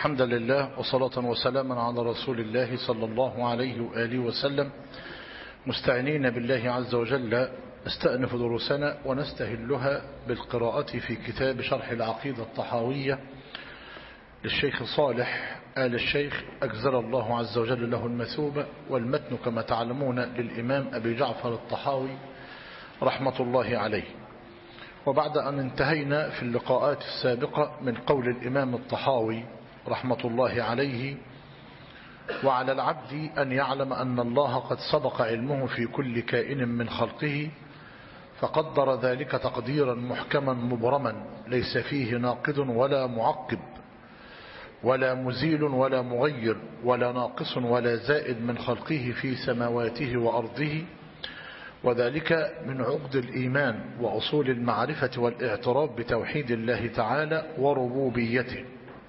الحمد لله وصلاة وسلاما على رسول الله صلى الله عليه وآله وسلم، مستعينين بالله عز وجل نستأنف دروسنا ونستهلها بالقراءة في كتاب شرح العقيدة الطحاوية للشيخ صالح آل الشيخ أجزل الله عز وجل له المثوبة، والمتن كما تعلمون للإمام أبي جعفر الطحاوي رحمة الله عليه. وبعد أن انتهينا في اللقاءات السابقة من قول الإمام الطحاوي رحمة الله عليه: وعلى العبد أن يعلم أن الله قد سبق علمه في كل كائن من خلقه، فقدر ذلك تقديرا محكما مبرما ليس فيه ناقض ولا معقب ولا مزيل ولا مغير ولا ناقص ولا زائد من خلقه في سماواته وأرضه، وذلك من عقد الإيمان وأصول المعرفة والاعتراف بتوحيد الله تعالى وربوبيته،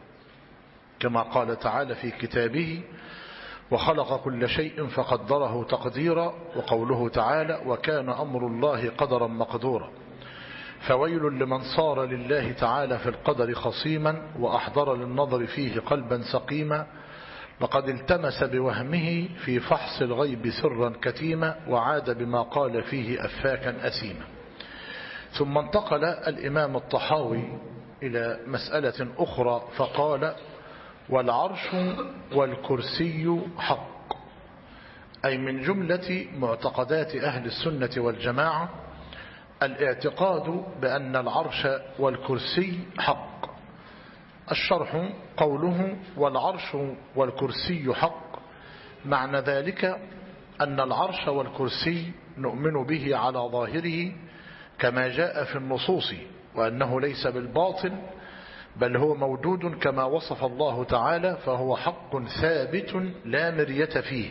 كما قال تعالى في كتابه: وخلق كل شيء فقدره تقديرا، وقوله تعالى: وكان أمر الله قدرا مقدورا. فويل لمن صار لله تعالى في القدر خصيما وأحضر للنظر فيه قلبا سقيما، لقد التمس بوهمه في فحص الغيب سرا كتيما، وعاد بما قال فيه أفاكا أثيما. ثم انتقل الإمام الطحاوي إلى مسألة أخرى فقال: والعرش والكرسي حق، أي من جملة معتقدات أهل السنة والجماعة الاعتقاد بأن العرش والكرسي حق. الشرح: قوله والعرش والكرسي حق، معنى ذلك أن العرش والكرسي نؤمن به على ظاهره كما جاء في النصوص، وأنه ليس بالباطل بل هو موجود كما وصف الله تعالى، فهو حق ثابت لا مرية فيه.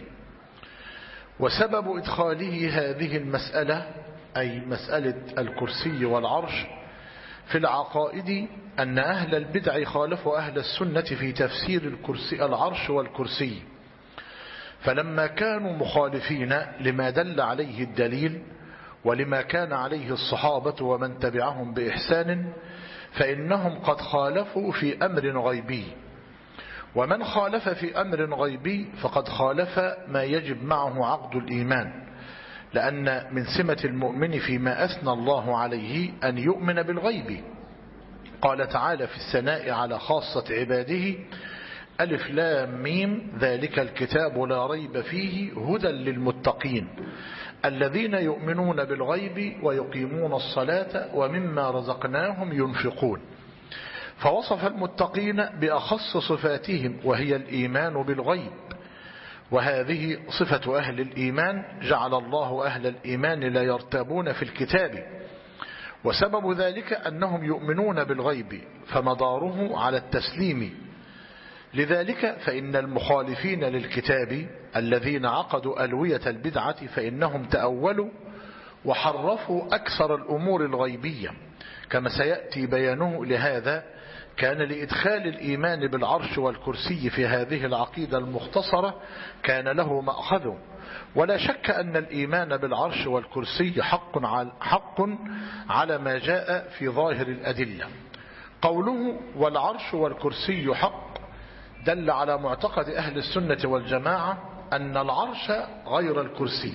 وسبب إدخاله هذه المسألة، أي مسألة الكرسي والعرش، في العقائد أن أهل البدع خالفوا أهل السنة في تفسير العرش والكرسي، فلما كانوا مخالفين لما دل عليه الدليل ولما كان عليه الصحابة ومن تبعهم بإحسان، فإنهم قد خالفوا في أمر غيبي، ومن خالف في أمر غيبي فقد خالف ما يجب معه عقد الإيمان، لأن من سمة المؤمن فيما أثنى الله عليه أن يؤمن بالغيب. قال تعالى في الثناء على خاصة عباده: ألف لام ميم ذلك الكتاب لا ريب فيه هدى للمتقين الذين يؤمنون بالغيب ويقيمون الصلاة ومما رزقناهم ينفقون. فوصف المتقين بأخص صفاتهم وهي الإيمان بالغيب، وهذه صفة أهل الإيمان جعل الله أهل الإيمان لا يرتابون في الكتاب، وسبب ذلك أنهم يؤمنون بالغيب فمداره على التسليم. لذلك فإن المخالفين للكتاب الذين عقدوا ألوية البدعة فإنهم تأولوا وحرفوا أكثر الأمور الغيبية، كما سيأتي بيانه. لهذا كان لإدخال الإيمان بالعرش والكرسي في هذه العقيدة المختصرة كان له مأخذ، ولا شك أن الإيمان بالعرش والكرسي حق على ما جاء في ظاهر الأدلة. قوله والعرش والكرسي حق دل على معتقد أهل السنة والجماعة أن العرش غير الكرسي،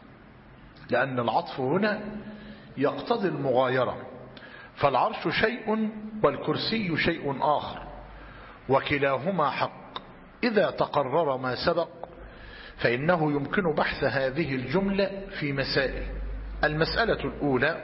لأن العطف هنا يقتضي المغايرة، فالعرش شيء والكرسي شيء آخر، وكلاهما حق. إذا تقرر ما سبق فإنه يمكن بحث هذه الجملة في مسائل. المسألة الأولى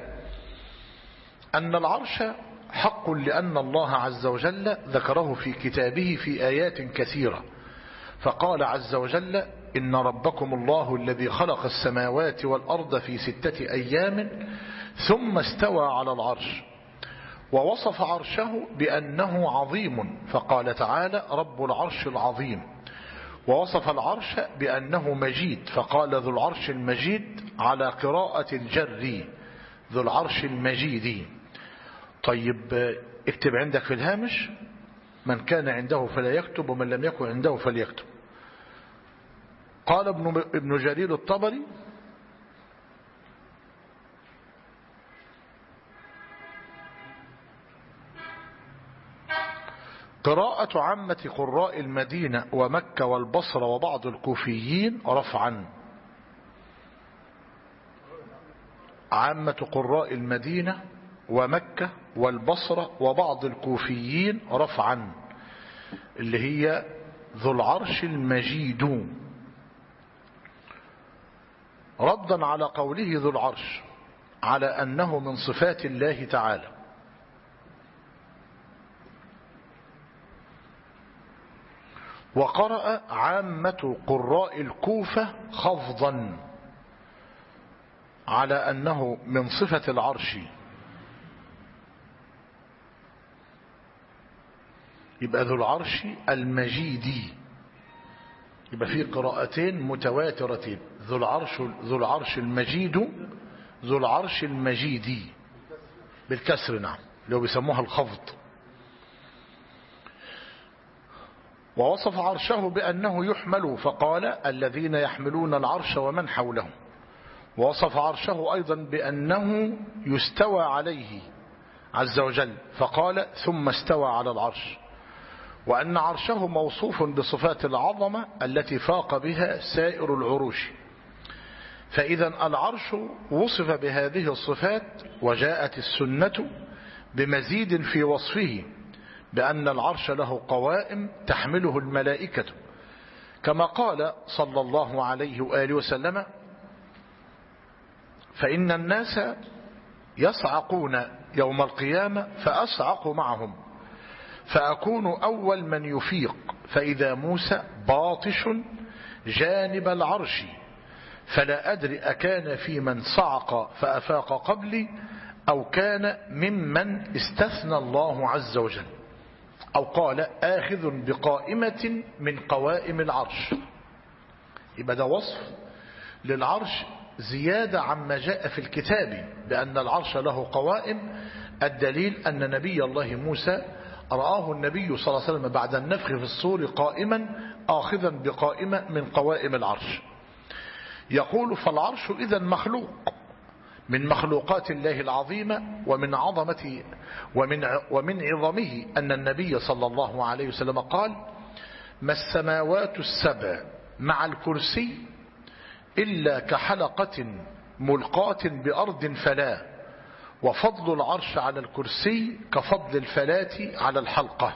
أن العرش حق لأن الله عز وجل ذكره في كتابه في آيات كثيرة، فقال عز وجل: إن ربكم الله الذي خلق السماوات والأرض في 6 أيام ثم استوى على العرش، ووصف عرشه بأنه عظيم، فقال تعالى: رب العرش العظيم. ووصف العرش بأنه مجيد، فقال: ذو العرش المجيد، على قراءة الجر ذو العرش المجيد. طيب، اكتب عندك في الهامش: من كان عنده فلا يكتب، ومن لم يكن عنده فليكتب. قال ابن جرير الطبري: قراءة عامة قراء المدينة ومكة والبصرة وبعض الكوفيين رفعا. عامة قراء المدينة ومكة والبصرة وبعض الكوفيين رفعا، اللي هي ذو العرش المجيد، ردا على قوله ذو العرش على أنه من صفات الله تعالى. وقرأ عامة قراء الكوفة خفضا على أنه من صفة العرش. يبقى ذو العرش المجيد، يبقى فيه قراءتين متواترتين، ذو العرش المجيد، ذو العرش المجيد بالكسر، نعم، لو بيسموها الخفض. ووصف عرشه بأنه يحمل فقال الذين يحملون العرش ومن حوله. ووصف عرشه أيضا بأنه يستوى عليه عز وجل فقال ثم استوى على العرش، وأن عرشه موصوف بصفات العظمة التي فاق بها سائر العروش. فإذا العرش وصف بهذه الصفات، وجاءت السنة بمزيد في وصفه بأن العرش له قوائم تحمله الملائكة، كما قال صلى الله عليه وآله وسلم: فإن الناس يصعقون يوم القيامة فأصعق معهم، فأكون أول من يفيق، فإذا موسى باطش جانب العرش، فلا أدري أكان في من صعق فأفاق قبلي أو كان ممن استثنى الله عز وجل، أو قال آخذ بقائمة من قوائم العرش. يبقى ده وصف للعرش زيادة عما جاء في الكتاب بأن العرش له قوائم. الدليل أن نبي الله موسى رآه النبي صلى الله عليه وسلم بعد النفخ في الصور قائما آخذا بقائمة من قوائم العرش. يقول: فالعرش إذن مخلوق من مخلوقات الله العظيمة، ومن عظمته ومن عظمه أن النبي صلى الله عليه وسلم قال: ما السماوات السبع مع الكرسي إلا كحلقة ملقاة بأرض فلا، وفضل العرش على الكرسي كفضل الفلاة على الحلقة.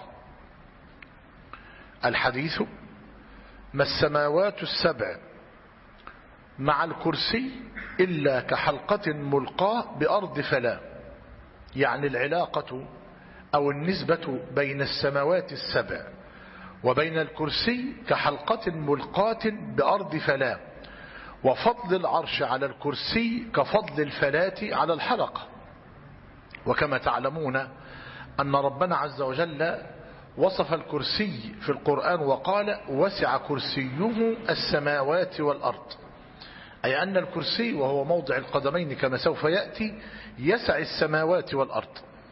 الحديث: ما السماوات السبع مع الكرسي إلا كحلقة ملقاة بأرض فلا، يعني العلاقة أو النسبة بين السماوات السبع وبين الكرسي كحلقة ملقاة بأرض فلا، وفضل العرش على الكرسي كفضل الفلاة على الحلقة. وكما تعلمون أن ربنا عز وجل وصف الكرسي في القرآن وقال: وسع كرسيه السماوات والأرض، أي أن الكرسي وهو موضع القدمين كما سوف يأتي يسع السماوات والأرض.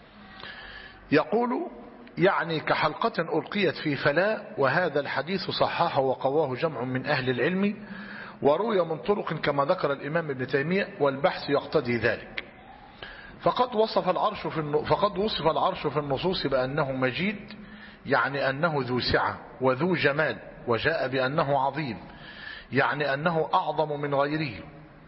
يقول: يعني كحلقة ألقيت في فلاة. وهذا الحديث صححه وقواه جمع من أهل العلم، وروي من طرق كما ذكر الإمام ابن تيمية، والبحث يقتضي ذلك. فقد وصف العرش في النصوص بأنه مجيد، يعني أنه ذو سعة وذو جمال، وجاء بأنه عظيم، يعني أنه أعظم من غيره.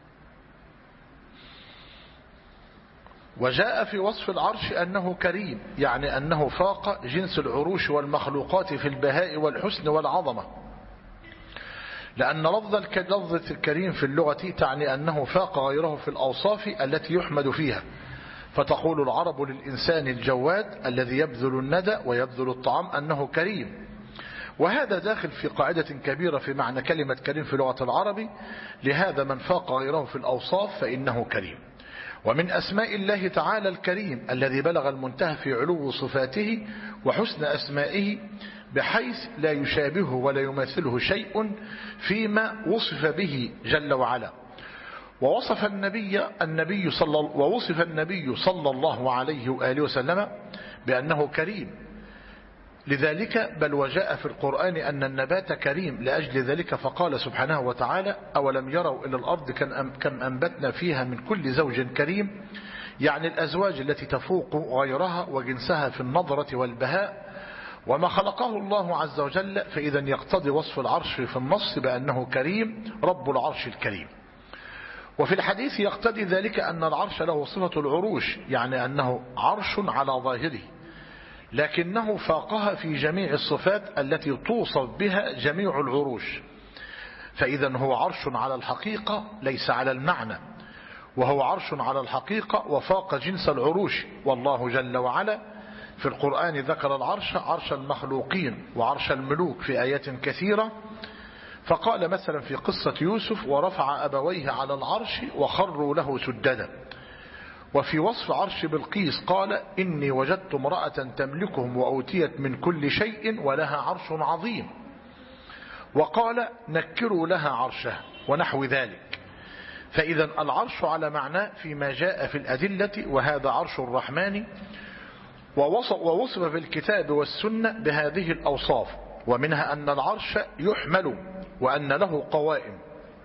وجاء في وصف العرش أنه كريم، يعني أنه فاق جنس العروش والمخلوقات في البهاء والحسن والعظمة، لأن لفظة الكريم في اللغة تعني أنه فاق غيره في الأوصاف التي يحمد فيها. فتقول العرب للإنسان الجواد الذي يبذل الندى ويبذل الطعام أنه كريم. وهذا داخل في قاعدة كبيرة في معنى كلمة كريم في لغة العرب. لهذا من فاق غيره في الأوصاف فإنه كريم. ومن أسماء الله تعالى الكريم الذي بلغ المنتهى في علو صفاته وحسن أسمائه، بحيث لا يشابهه ولا يماثله شيء فيما وصف به جل وعلا. ووصف النبي صلى الله عليه وآله وسلم بأنه كريم. لذلك بل وجاء في القرآن أن النبات كريم لأجل ذلك، فقال سبحانه وتعالى: أولم يروا إلى الأرض كم أنبتنا فيها من كل زوج كريم، يعني الأزواج التي تفوق غيرها وجنسها في النظرة والبهاء. وما خلقه الله عز وجل، فإذا يقتضي وصف العرش في النص بأنه كريم رب العرش الكريم. وفي الحديث يقتضي ذلك أن العرش له صفة العروش، يعني أنه عرش على ظاهره، لكنه فاقها في جميع الصفات التي توصف بها جميع العروش، فإذا هو عرش على الحقيقة ليس على المعنى، وهو عرش على الحقيقة وفاق جنس العروش. والله جل وعلا في القرآن ذكر العرش عرش المخلوقين وعرش الملوك في آيات كثيرة، فقال مثلا في قصة يوسف: ورفع أبويه على العرش وخروا له سجدا. وفي وصف عرش بلقيس قال: إني وجدت امرأة تملكهم وأوتيت من كل شيء ولها عرش عظيم. وقال: نكروا لها عرشها ونحو ذلك. فإذا العرش على معناه فيما جاء في الأدلة، وهذا عرش الرحمن، ووصف في الكتاب والسنة بهذه الأوصاف، ومنها أن العرش يحمل، وأن له قوائم،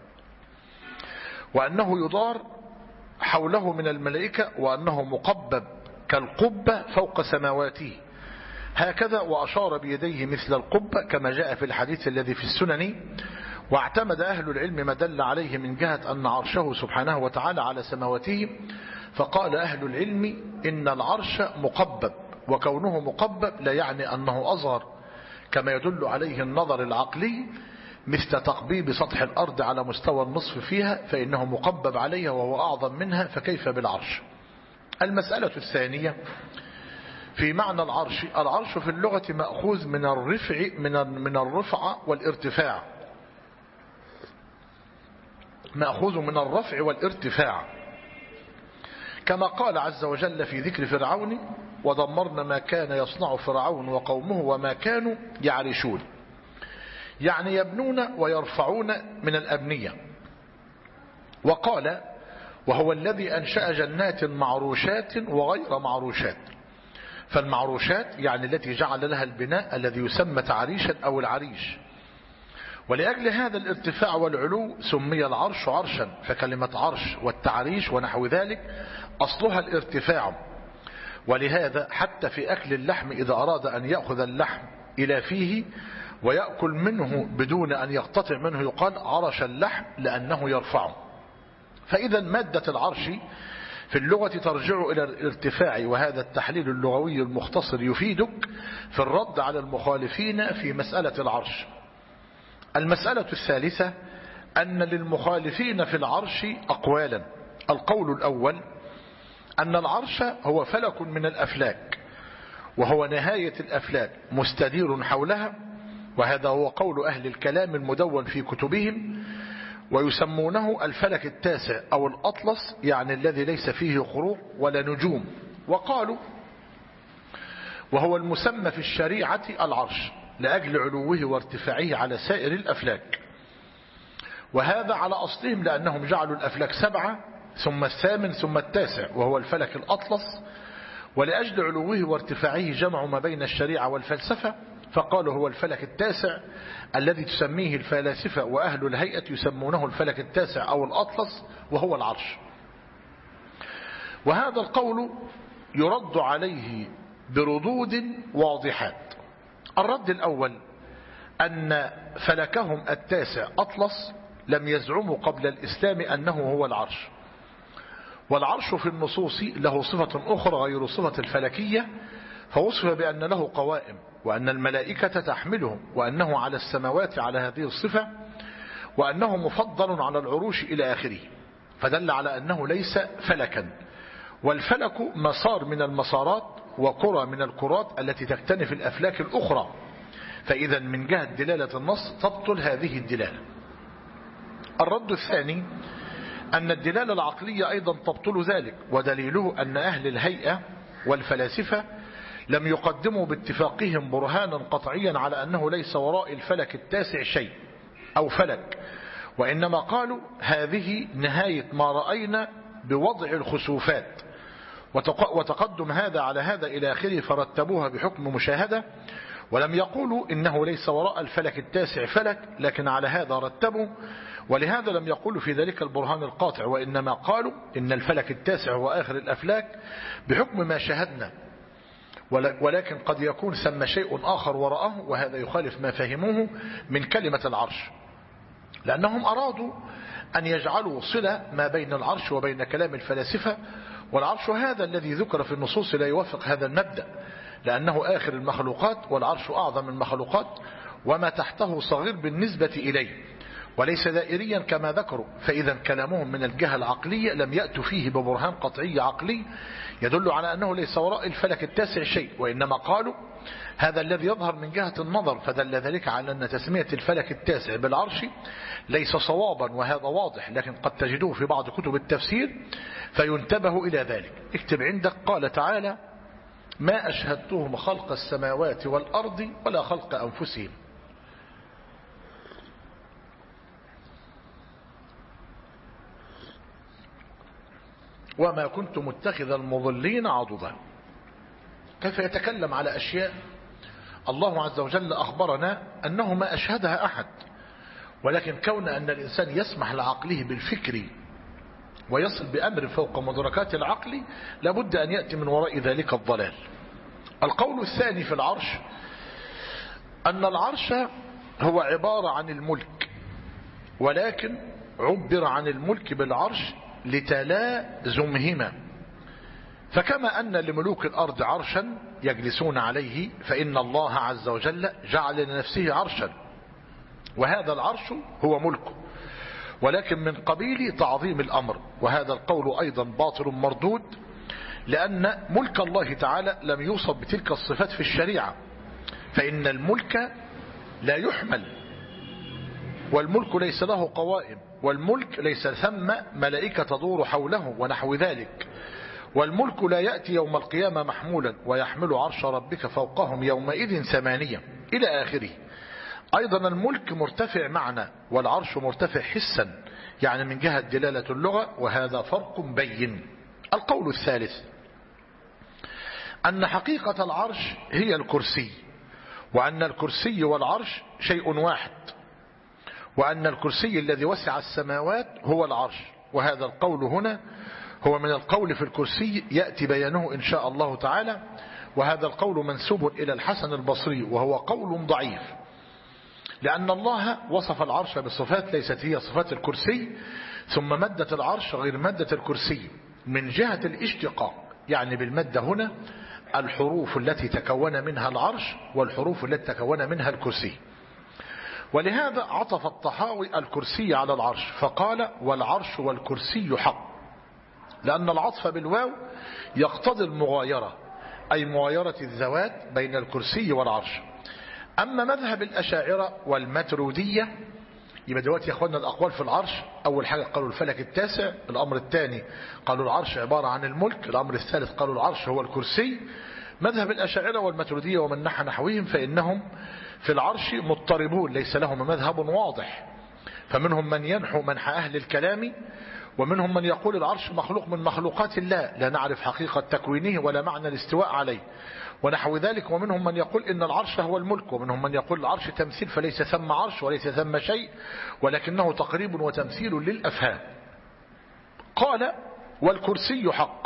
وأنه يدار حوله من الملائكة، وأنه مقبب كالقبة فوق سماواته هكذا، وأشار بيديه مثل القبة كما جاء في الحديث الذي في السنن. واعتمد أهل العلم ما دل عليه من جهة أن عرشه سبحانه وتعالى على سماواته، فقال أهل العلم إن العرش مقبب، وكونه مقبب لا يعني أنه أصغر كما يدل عليه النظر العقلي مثل تقبيب سطح الأرض على مستوى النصف فيها، فإنه مقبب عليها وهو أعظم منها، فكيف بالعرش؟ المسألة الثانية في معنى العرش. العرش في اللغة مأخوذ من الرفع والارتفاع، مأخوذ من الرفع والارتفاع، كما قال عز وجل في ذكر فرعون: ودمرنا ما كان يصنع فرعون وقومه وما كانوا يعرشون، يعني يبنون ويرفعون من الأبنية. وقال: وهو الذي أنشأ جنات معروشات وغير معروشات. فالمعروشات يعني التي جعل لها البناء الذي يسمى تعريشا أو العريش. ولأجل هذا الارتفاع والعلو سمي العرش عرشا، فكلمة عرش والتعريش ونحو ذلك أصلها الارتفاع. ولهذا حتى في أكل اللحم إذا أراد أن يأخذ اللحم إلى فيه ويأكل منه بدون أن يقتطع منه يقال عرش اللحم لأنه يرفعه. فإذا مادة العرش في اللغة ترجع إلى الارتفاع، وهذا التحليل اللغوي المختصر يفيدك في الرد على المخالفين في مسألة العرش. المسألة الثالثة أن للمخالفين في العرش أقوالا. القول الأول أن العرش هو فلك من الأفلاك، وهو نهاية الأفلاك مستدير حولها، وهذا هو قول أهل الكلام المدون في كتبهم، ويسمونه الفلك التاسع أو الأطلس، يعني الذي ليس فيه خروق ولا نجوم. وقالوا وهو المسمى في الشريعة العرش لأجل علوه وارتفاعه على سائر الأفلاك، وهذا على أصلهم لأنهم جعلوا الأفلاك 7 ثم 8 ثم 9 وهو الفلك الأطلس، ولأجل علوه وارتفاعه جمعوا ما بين الشريعة والفلسفة، فقالوا هو الفلك التاسع الذي تسميه الفلاسفة وأهل الهيئة يسمونه الفلك التاسع أو الأطلس، وهو العرش. وهذا القول يرد عليه بردود واضحات. الرد الأول أن فلكهم التاسع أطلس لم يزعموا قبل الإسلام أنه هو العرش، والعرش في النصوص له صفة أخرى غير صفة الفلكية، فوصف بأن له قوائم وأن الملائكة تحمله وأنه على السماوات على هذه الصفة وأنه مفضل على العروش إلى آخره، فدل على أنه ليس فلكا. والفلك مسار من المسارات وكرة من الكرات التي تكتنف الأفلاك الأخرى، فإذا من جهة دلالة النص تبطل هذه الدلالة. الرد الثاني أن الدلالة العقلية أيضا تبطل ذلك، ودليله أن أهل الهيئة والفلاسفة لم يقدموا باتفاقهم برهانا قطعيا على أنه ليس وراء الفلك التاسع شيء أو فلك، وإنما قالوا هذه نهاية ما رأينا بوضع الخسوفات، وتقدم هذا على هذا إلى آخره، فرتبوها بحكم مشاهدة، ولم يقولوا إنه ليس وراء الفلك التاسع فلك، لكن على هذا رتبوا، ولهذا لم يقولوا في ذلك البرهان القاطع، وإنما قالوا إن الفلك التاسع هو آخر الأفلاك بحكم ما شاهدنا. ولكن قد يكون ثم شيء آخر وراءه، وهذا يخالف ما فهموه من كلمة العرش، لأنهم أرادوا أن يجعلوا صلة ما بين العرش وبين كلام الفلاسفة، والعرش هذا الذي ذكر في النصوص لا يوافق هذا المبدأ، لأنه آخر المخلوقات والعرش أعظم المخلوقات، وما تحته صغير بالنسبة إليه وليس دائريا كما ذكروا. فإذا كلامهم من الجهة العقلية لم يأتوا فيه ببرهان قطعي عقلي يدل على أنه ليس وراء الفلك التاسع شيء، وإنما قالوا هذا الذي يظهر من جهة النظر، فدل ذلك على أن تسمية الفلك التاسع بالعرش ليس صوابا، وهذا واضح، لكن قد تجدوه في بعض كتب التفسير فينتبه إلى ذلك. اكتب عندك قال تعالى: ما أشهدتهم خلق السماوات والأرض ولا خلق أنفسهم وما كنت متخذ المضلين عضدا. كيف يتكلم على أشياء الله عز وجل أخبرنا أنه ما أشهدها أحد، ولكن كون أن الإنسان يسمح لعقله بالفكر ويصل بأمر فوق مدركات العقل لابد أن يأتي من وراء ذلك الضلال. القول الثاني في العرش أن العرش هو عبارة عن الملك، ولكن عبر عن الملك بالعرش لتلازمهما، فكما أن لملوك الأرض عرشا يجلسون عليه، فإن الله عز وجل جعل لنفسه عرشا، وهذا العرش هو ملكه، ولكن من قبيل تعظيم الأمر، وهذا القول أيضا باطل مردود، لأن ملك الله تعالى لم يوصف بتلك الصفات في الشريعة، فإن الملك لا يحمل، والملك ليس له قوائم، والملك ليس ثم ملائكة تدور حوله ونحو ذلك، والملك لا يأتي يوم القيامة محمولا ويحمل عرش ربك فوقهم يومئذ ثمانية إلى آخره. أيضا الملك مرتفع معنى والعرش مرتفع حسا، يعني من جهة دلالة اللغة، وهذا فرق بين. القول الثالث أن حقيقة العرش هي الكرسي، وأن الكرسي والعرش شيء واحد، وأن الكرسي الذي وسع السماوات هو العرش، وهذا القول هنا هو من القول في الكرسي يأتي بيانه إن شاء الله تعالى، وهذا القول منسوب إلى الحسن البصري، وهو قول ضعيف، لأن الله وصف العرش بصفات ليست هي صفات الكرسي، ثم مادة العرش غير مادة الكرسي من جهة الاشتقاق، يعني بالمادة هنا الحروف التي تكون منها العرش والحروف التي تكون منها الكرسي. ولهذا عطف الطحاوي الكرسي على العرش فقال: والعرش والكرسي حق، لأن العطف بالواو يقتضي المغايرة، أي مغايرة الذوات بين الكرسي والعرش. أما مذهب الأشاعرة والماترودية، يبقى دلوقتي يا أخوانا الأقوال في العرش، أول حاجة قالوا الفلك التاسع، الأمر الثاني قالوا العرش عبارة عن الملك، الأمر الثالث قالوا العرش هو الكرسي. مذهب الأشاعرة والماترودية ومن نحى نحوهم فإنهم في العرش مضطربون، ليس لهم مذهب واضح، فمنهم من ينحو منحى أهل الكلام، ومنهم من يقول العرش مخلوق من مخلوقات الله لا نعرف حقيقة تكوينه ولا معنى الاستواء عليه ونحو ذلك، ومنهم من يقول إن العرش هو الملك، ومنهم من يقول العرش تمثيل فليس ثم عرش وليس ثم شيء، ولكنه تقريب وتمثيل للأفهام. قال: والكرسي حق.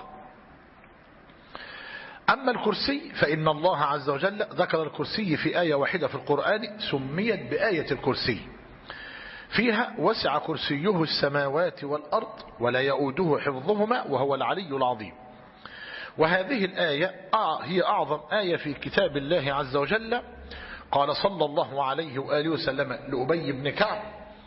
أما الكرسي فإن الله عز وجل ذكر الكرسي في آية واحدة في القرآن سميت بآية الكرسي، فيها: وسع كرسيه السماوات والأرض ولا يؤوده حفظهما وهو العلي العظيم. وهذه الآية هي أعظم آية في كتاب الله عز وجل. قال صلى الله عليه وآله وسلم لأبي بن كعب: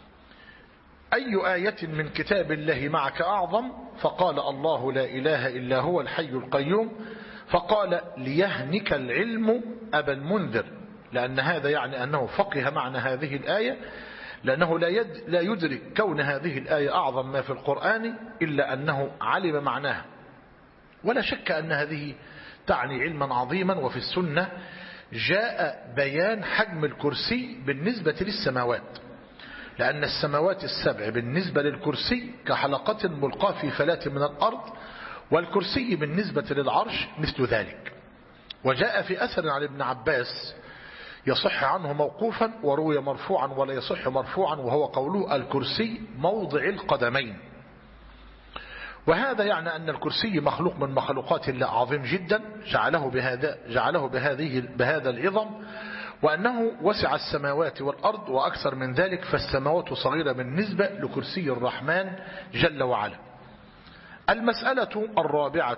أي آية من كتاب الله معك أعظم؟ فقال: الله لا إله إلا هو الحي القيوم. فقال: ليهنك العلم أبا المنذر، لأن هذا يعني أنه فقه معنى هذه الآية، لأنه لا يدرك كون هذه الآية أعظم ما في القرآن إلا أنه علم معناها. ولا شك أن هذه تعني علما عظيما، وفي السنة جاء بيان حجم الكرسي بالنسبة للسماوات، لأن السماوات السبع بالنسبة للكرسي كحلقة ملقاة في فلاة من الأرض، والكرسي بالنسبة للعرش مثل ذلك. وجاء في أثر عن ابن عباس يصح عنه موقوفا وروي مرفوعا ولا يصح مرفوعا، وهو قوله: الكرسي موضع القدمين. وهذا يعني أن الكرسي مخلوق من مخلوقات الله عظيم جدا، جعله بهذا العظم، وأنه وسع السماوات والأرض وأكثر من ذلك، فالسماوات صغيرة بالنسبة لكرسي الرحمن جل وعلا. المسألة الرابعة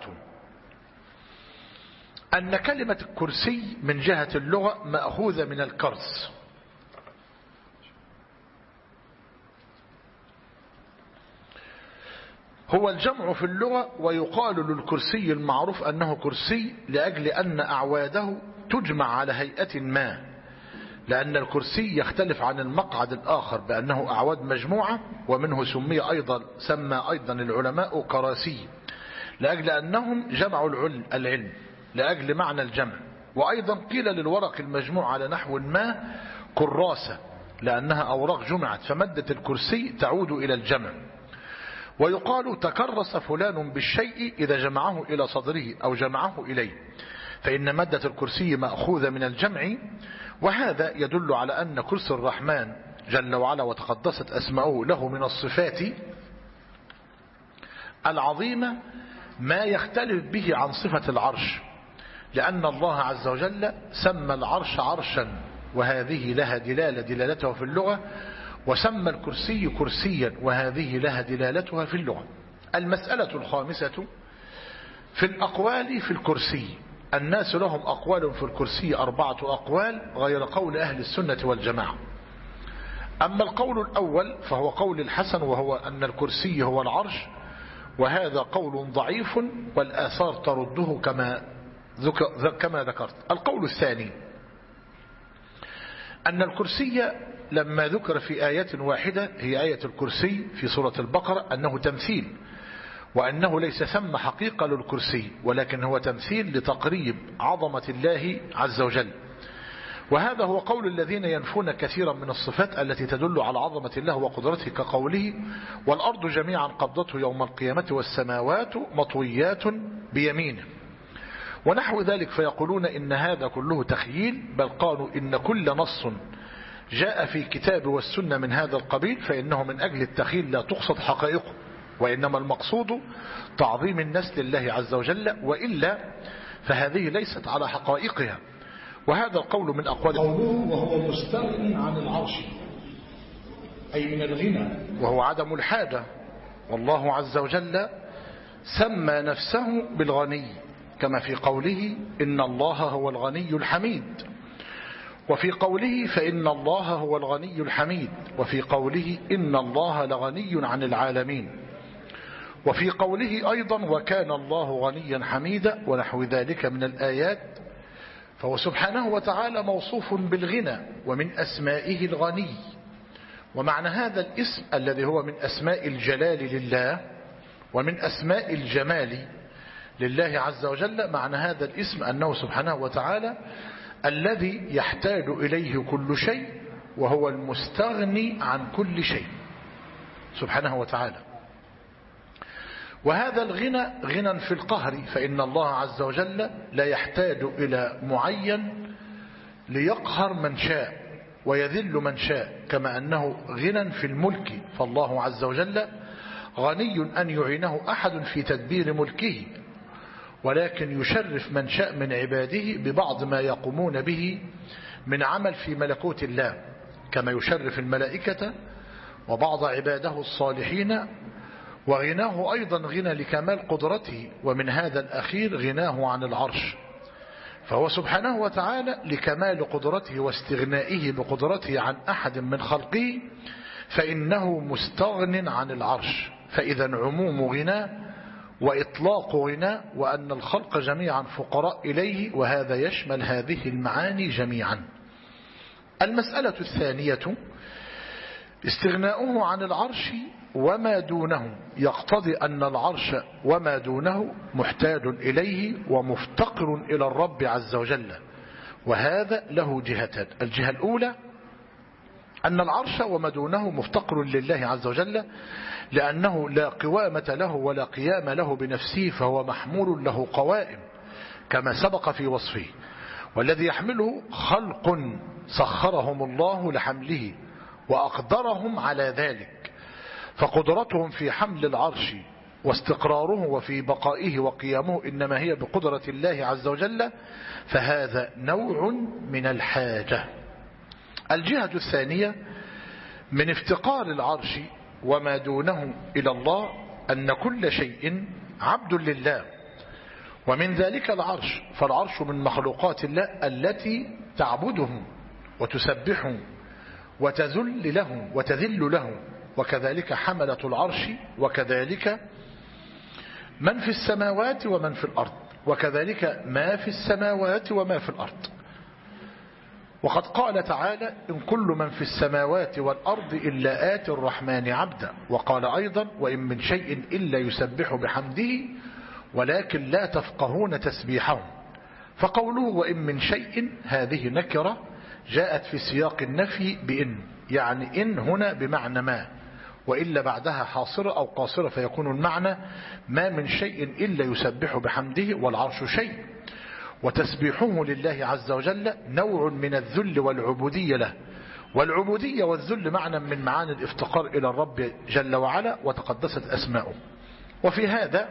أن كلمة الكرسي من جهة اللغة مأخوذة من الكرس، هو الجمع في اللغة، ويقال للكرسي المعروف أنه كرسي لأجل أن أعواده تجمع على هيئة ما، لأن الكرسي يختلف عن المقعد الآخر بأنه أعواد مجموعة، ومنه سمى أيضا العلماء كراسي لأجل أنهم جمعوا العلم لأجل معنى الجمع. وأيضا قيل للورق المجموع على نحو ما كراسة لأنها أوراق جمعت، فمادة الكرسي تعود إلى الجمع. ويقال تكرس فلان بالشيء إذا جمعه إلى صدره أو جمعه إليه، فإن مادة الكرسي مأخوذة من الجمع. وهذا يدل على أن كرسي الرحمن جل وعلا وتقدست أسماؤه له من الصفات العظيمة ما يختلف به عن صفة العرش، لأن الله عز وجل سمى العرش عرشا، وهذه لها دلالته في اللغة، وسمى الكرسي كرسيا، وهذه لها دلالتها في اللغة. المسألة الخامسة في الأقوال في الكرسي. الناس لهم أقوال في الكرسي 4 أقوال غير قول أهل السنة والجماعة. أما القول الأول فهو قول الحسن، وهو أن الكرسي هو العرش، وهذا قول ضعيف والآثار ترده كما ذكرت. القول الثاني أن الكرسي لما ذكر في آية واحدة هي آية الكرسي في سورة البقرة أنه تمثيل، وأنه ليس ثم حقيقة للكرسي، ولكن هو تمثيل لتقريب عظمة الله عز وجل. وهذا هو قول الذين ينفون كثيرا من الصفات التي تدل على عظمة الله وقدرته، كقوله والأرض جميعا قبضته يوم القيامة والسماوات مطويات بيمينه ونحو ذلك، فيقولون إن هذا كله تخييل، بل قالوا إن كل نص جاء في كتاب والسنة من هذا القبيل فإنه من أجل التخيل لا تقصد حقائقه، وإنما المقصود تعظيم الناس لله عز وجل، وإلا فهذه ليست على حقائقها. وهذا القول من أقوال قوله وهو مستغني عن العرش، أي من الغنى وهو عدم الحاجة. والله عز وجل سمى نفسه بالغني، كما في قوله إن الله هو الغني الحميد، وفي قوله فإن الله هو الغني الحميد، وفي قوله إن الله لغني عن العالمين، وفي قوله أيضا وكان الله غنيا حميدا ونحو ذلك من الآيات. فهو سبحانه وتعالى موصوف بالغنى، ومن أسمائه الغني. ومعنى هذا الاسم الذي هو من أسماء الجلال لله ومن أسماء الجمال لله عز وجل، معنى هذا الاسم أنه سبحانه وتعالى الذي يحتاج إليه كل شيء، وهو المستغني عن كل شيء سبحانه وتعالى. وهذا الغنى غنى في القهر، فإن الله عز وجل لا يحتاج إلى معين ليقهر من شاء ويذل من شاء، كما أنه غنى في الملك، فالله عز وجل غني أن يعينه أحد في تدبير ملكه، ولكن يشرف من شاء من عباده ببعض ما يقومون به من عمل في ملكوت الله، كما يشرف الملائكة وبعض عباده الصالحين. وغناه أيضا غنى لكمال قدرته، ومن هذا الأخير غناه عن العرش. فهو سبحانه وتعالى لكمال قدرته واستغنائه بقدرته عن أحد من خلقه فإنه مستغن عن العرش. فإذا عموم غناه وإطلاق غناه، وأن الخلق جميعا فقراء إليه، وهذا يشمل هذه المعاني جميعا. المسألة الثانية استغناؤه عن العرش وما دونه، يقتضي أن العرش وما دونه محتاج إليه ومفتقر إلى الرب عز وجل، وهذا له جهتان. الجهة الأولى أن العرش وما دونه مفتقر لله عز وجل، لأنه لا قوامة له ولا قيام له بنفسه، فهو محمول له قوائم كما سبق في وصفه، والذي يحمله خلق سخرهم الله لحمله وأقدرهم على ذلك، فقدرتهم في حمل العرش واستقراره وفي بقائه وقيامه إنما هي بقدرة الله عز وجل، فهذا نوع من الحاجة. الجهة الثانية من افتقار العرش وما دونه إلى الله أن كل شيء عبد لله، ومن ذلك العرش، فالعرش من مخلوقات الله التي تعبده وتسبحه وتذل له، وكذلك حملة العرش، وكذلك من في السماوات ومن في الأرض، وكذلك ما في السماوات وما في الأرض. وقد قال تعالى: إن كل من في السماوات والأرض إلا آتي الرحمن عبدا. وقال أيضا: وإن من شيء إلا يسبح بحمده ولكن لا تفقهون تسبيحهم. فقوله وإن من شيء هذه نكرة جاءت في سياق النفي بإن، يعني إن هنا بمعنى ما، وإلا بعدها حاصرة أو قاصرة، فيكون المعنى ما من شيء إلا يسبح بحمده، والعرش شيء، وتسبيحه لله عز وجل نوع من الذل والعبودية له، والعبودية والذل معنى من معاني الافتقار إلى الرب جل وعلا وتقدست أسماؤه. وفي هذا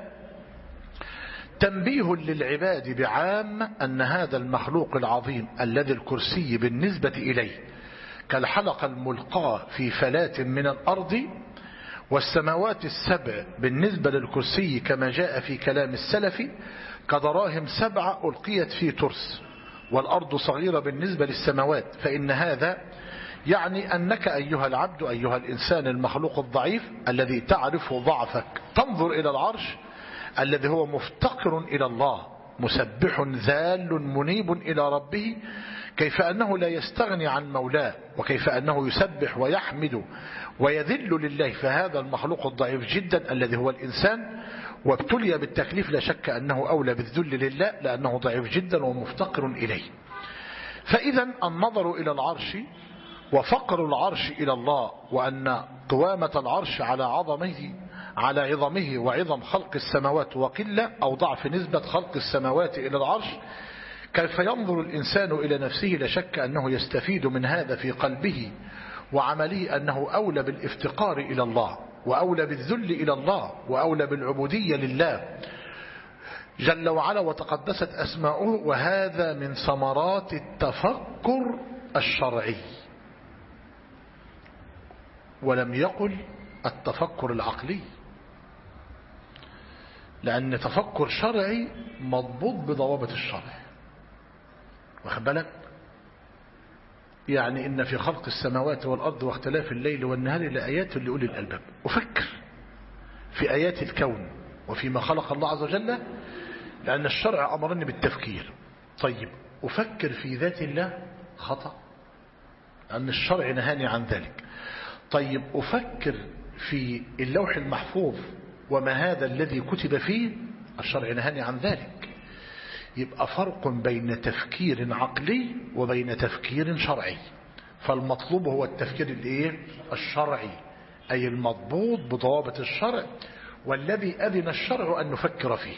تنبيه للعباد بعام أن هذا المخلوق العظيم الذي الكرسي بالنسبة إليه كالحلقة الملقاة في فلاة من الأرض، والسماوات السبع بالنسبة للكرسي كما جاء في كلام السلف كدراهم 7 ألقيت في ترس، والأرض صغيرة بالنسبة للسماوات. فإن هذا يعني أنك أيها العبد، أيها الإنسان المخلوق الضعيف الذي تعرف ضعفك، تنظر إلى العرش الذي هو مفتقر إلى الله، مسبح ذال منيب إلى ربه، كيف أنه لا يستغني عن مولاه، وكيف أنه يسبح ويحمد ويذل لله. فهذا المخلوق الضعيف جدا الذي هو الإنسان وابتلي بالتكليف لا شك أنه أولى بالذل لله، لأنه ضعيف جدا ومفتقر إليه. فإذا النظر إلى العرش وفقر العرش إلى الله، وأن قوامة العرش على عظمه وعظم خلق السماوات وقلة أو ضعف نسبة خلق السماوات إلى العرش، كيف ينظر الإنسان إلى نفسه، لا شك أنه يستفيد من هذا في قلبه وعمله أنه أولى بالافتقار إلى الله، وأولى بالذل إلى الله، وأولى بالعبودية لله جل وعلا وتقدست أسماؤه. وهذا من ثمرات التفكر الشرعي، ولم يقل التفكر العقلي، لأن تفكر شرعي مضبوط بضوابط الشرع. واخد بالك؟ يعني إن في خلق السماوات والأرض واختلاف الليل والنهار لآيات لأولي الألباب. أفكر في آيات الكون وفيما خلق الله عز وجل، لأن الشرع أمرني بالتفكير. طيب أفكر في ذات الله؟ خطأ، لأن الشرع نهاني عن ذلك. طيب أفكر في اللوح المحفوظ وما هذا الذي كتب فيه؟ الشرع نهاني عن ذلك. يبقى فرق بين تفكير عقلي وبين تفكير شرعي. فالمطلوب هو التفكير الشرعي، أي المضبوط بضوابط الشرع، والذي أذن الشرع أن نفكر فيه.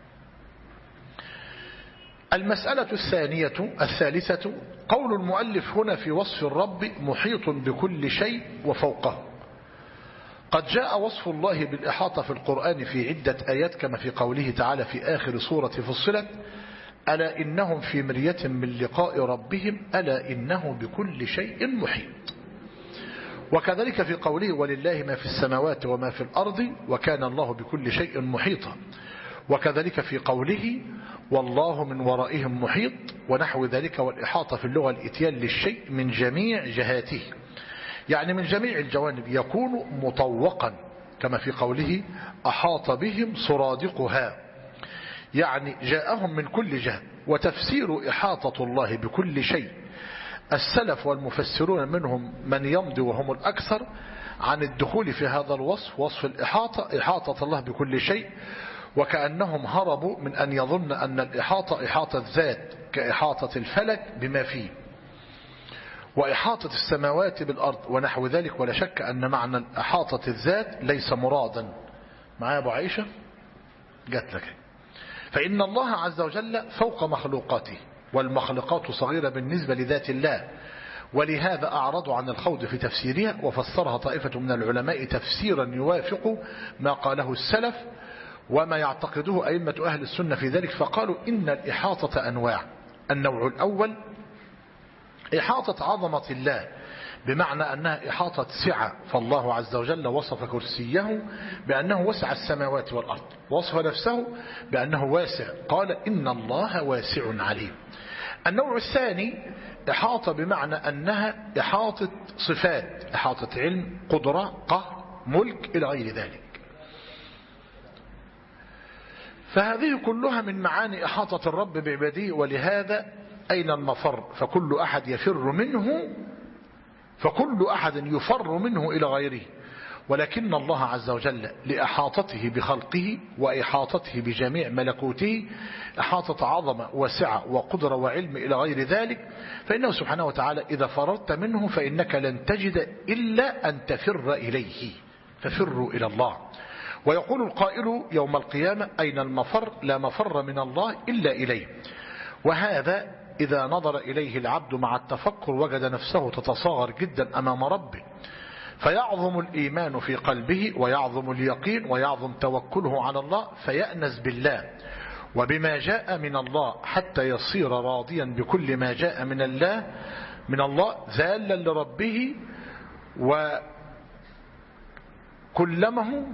المسألة الثالثة قول المؤلف هنا في وصف الرب محيط بكل شيء وفوقه. قد جاء وصف الله بالإحاطة في القرآن في عدة آيات، كما في قوله تعالى في آخر سورة فصلت: ألا إنهم في مرية من لقاء ربهم ألا إنه بكل شيء محيط. وكذلك في قوله: ولله ما في السماوات وما في الأرض وكان الله بكل شيء محيطا. وكذلك في قوله: والله من ورائهم محيط، ونحو ذلك. والإحاطة في اللغة الإتيان للشيء من جميع جهاته، يعني من جميع الجوانب، يكون مطوقا، كما في قوله: أحاط بهم سرادقها، يعني جاءهم من كل جهة. وتفسير إحاطة الله بكل شيء، السلف والمفسرون منهم من يمضي وهم الأكثر عن الدخول في هذا الوصف، وصف الإحاطة، إحاطة الله بكل شيء، وكأنهم هربوا من أن يظن أن الإحاطة إحاطة ذات كإحاطة الفلك بما فيه، وإحاطة السماوات بالأرض ونحو ذلك. ولا شك أن معنى إحاطة الذات ليس مرادا. معايا أبو عائشة؟ جات لك. فإن الله عز وجل فوق مخلوقاته، والمخلوقات صغيرة بالنسبة لذات الله، ولهذا أعرضوا عن الخوض في تفسيرها، وفسرها طائفة من العلماء تفسيرا يوافق ما قاله السلف وما يعتقده أئمة أهل السنة في ذلك، فقالوا إن الإحاطة أنواع. النوع الأول إحاطة عظمة الله، بمعنى أنها إحاطة سعة، فالله عز وجل وصف كرسيه بأنه وسع السماوات والأرض، وصف نفسه بأنه واسع، قال إن الله واسع عليم. النوع الثاني إحاطة بمعنى أنها إحاطة صفات، إحاطة علم، قدرة، قهر، ملك إلى غير ذلك. فهذه كلها من معاني إحاطة الرب بعباده. ولهذا أين المفر؟ فكل أحد يفر منه إلى غيره، ولكن الله عز وجل لإحاطته بخلقه وإحاطته بجميع ملكوته إحاطة عظمة وسعة وقدرة وعلم إلى غير ذلك، فإنه سبحانه وتعالى إذا فررت منه فإنك لن تجد إلا أن تفر إليه، ففروا إلى الله. ويقول القائل يوم القيامة أين المفر؟ لا مفر من الله إلا إليه. وهذا إذا نظر إليه العبد مع التفكر وجد نفسه تتصاغر جدا أمام ربه، فيعظم الإيمان في قلبه ويعظم اليقين ويعظم توكله على الله، فيأنس بالله وبما جاء من الله حتى يصير راضيا بكل ما جاء من الله ذالا لربه. وكلمه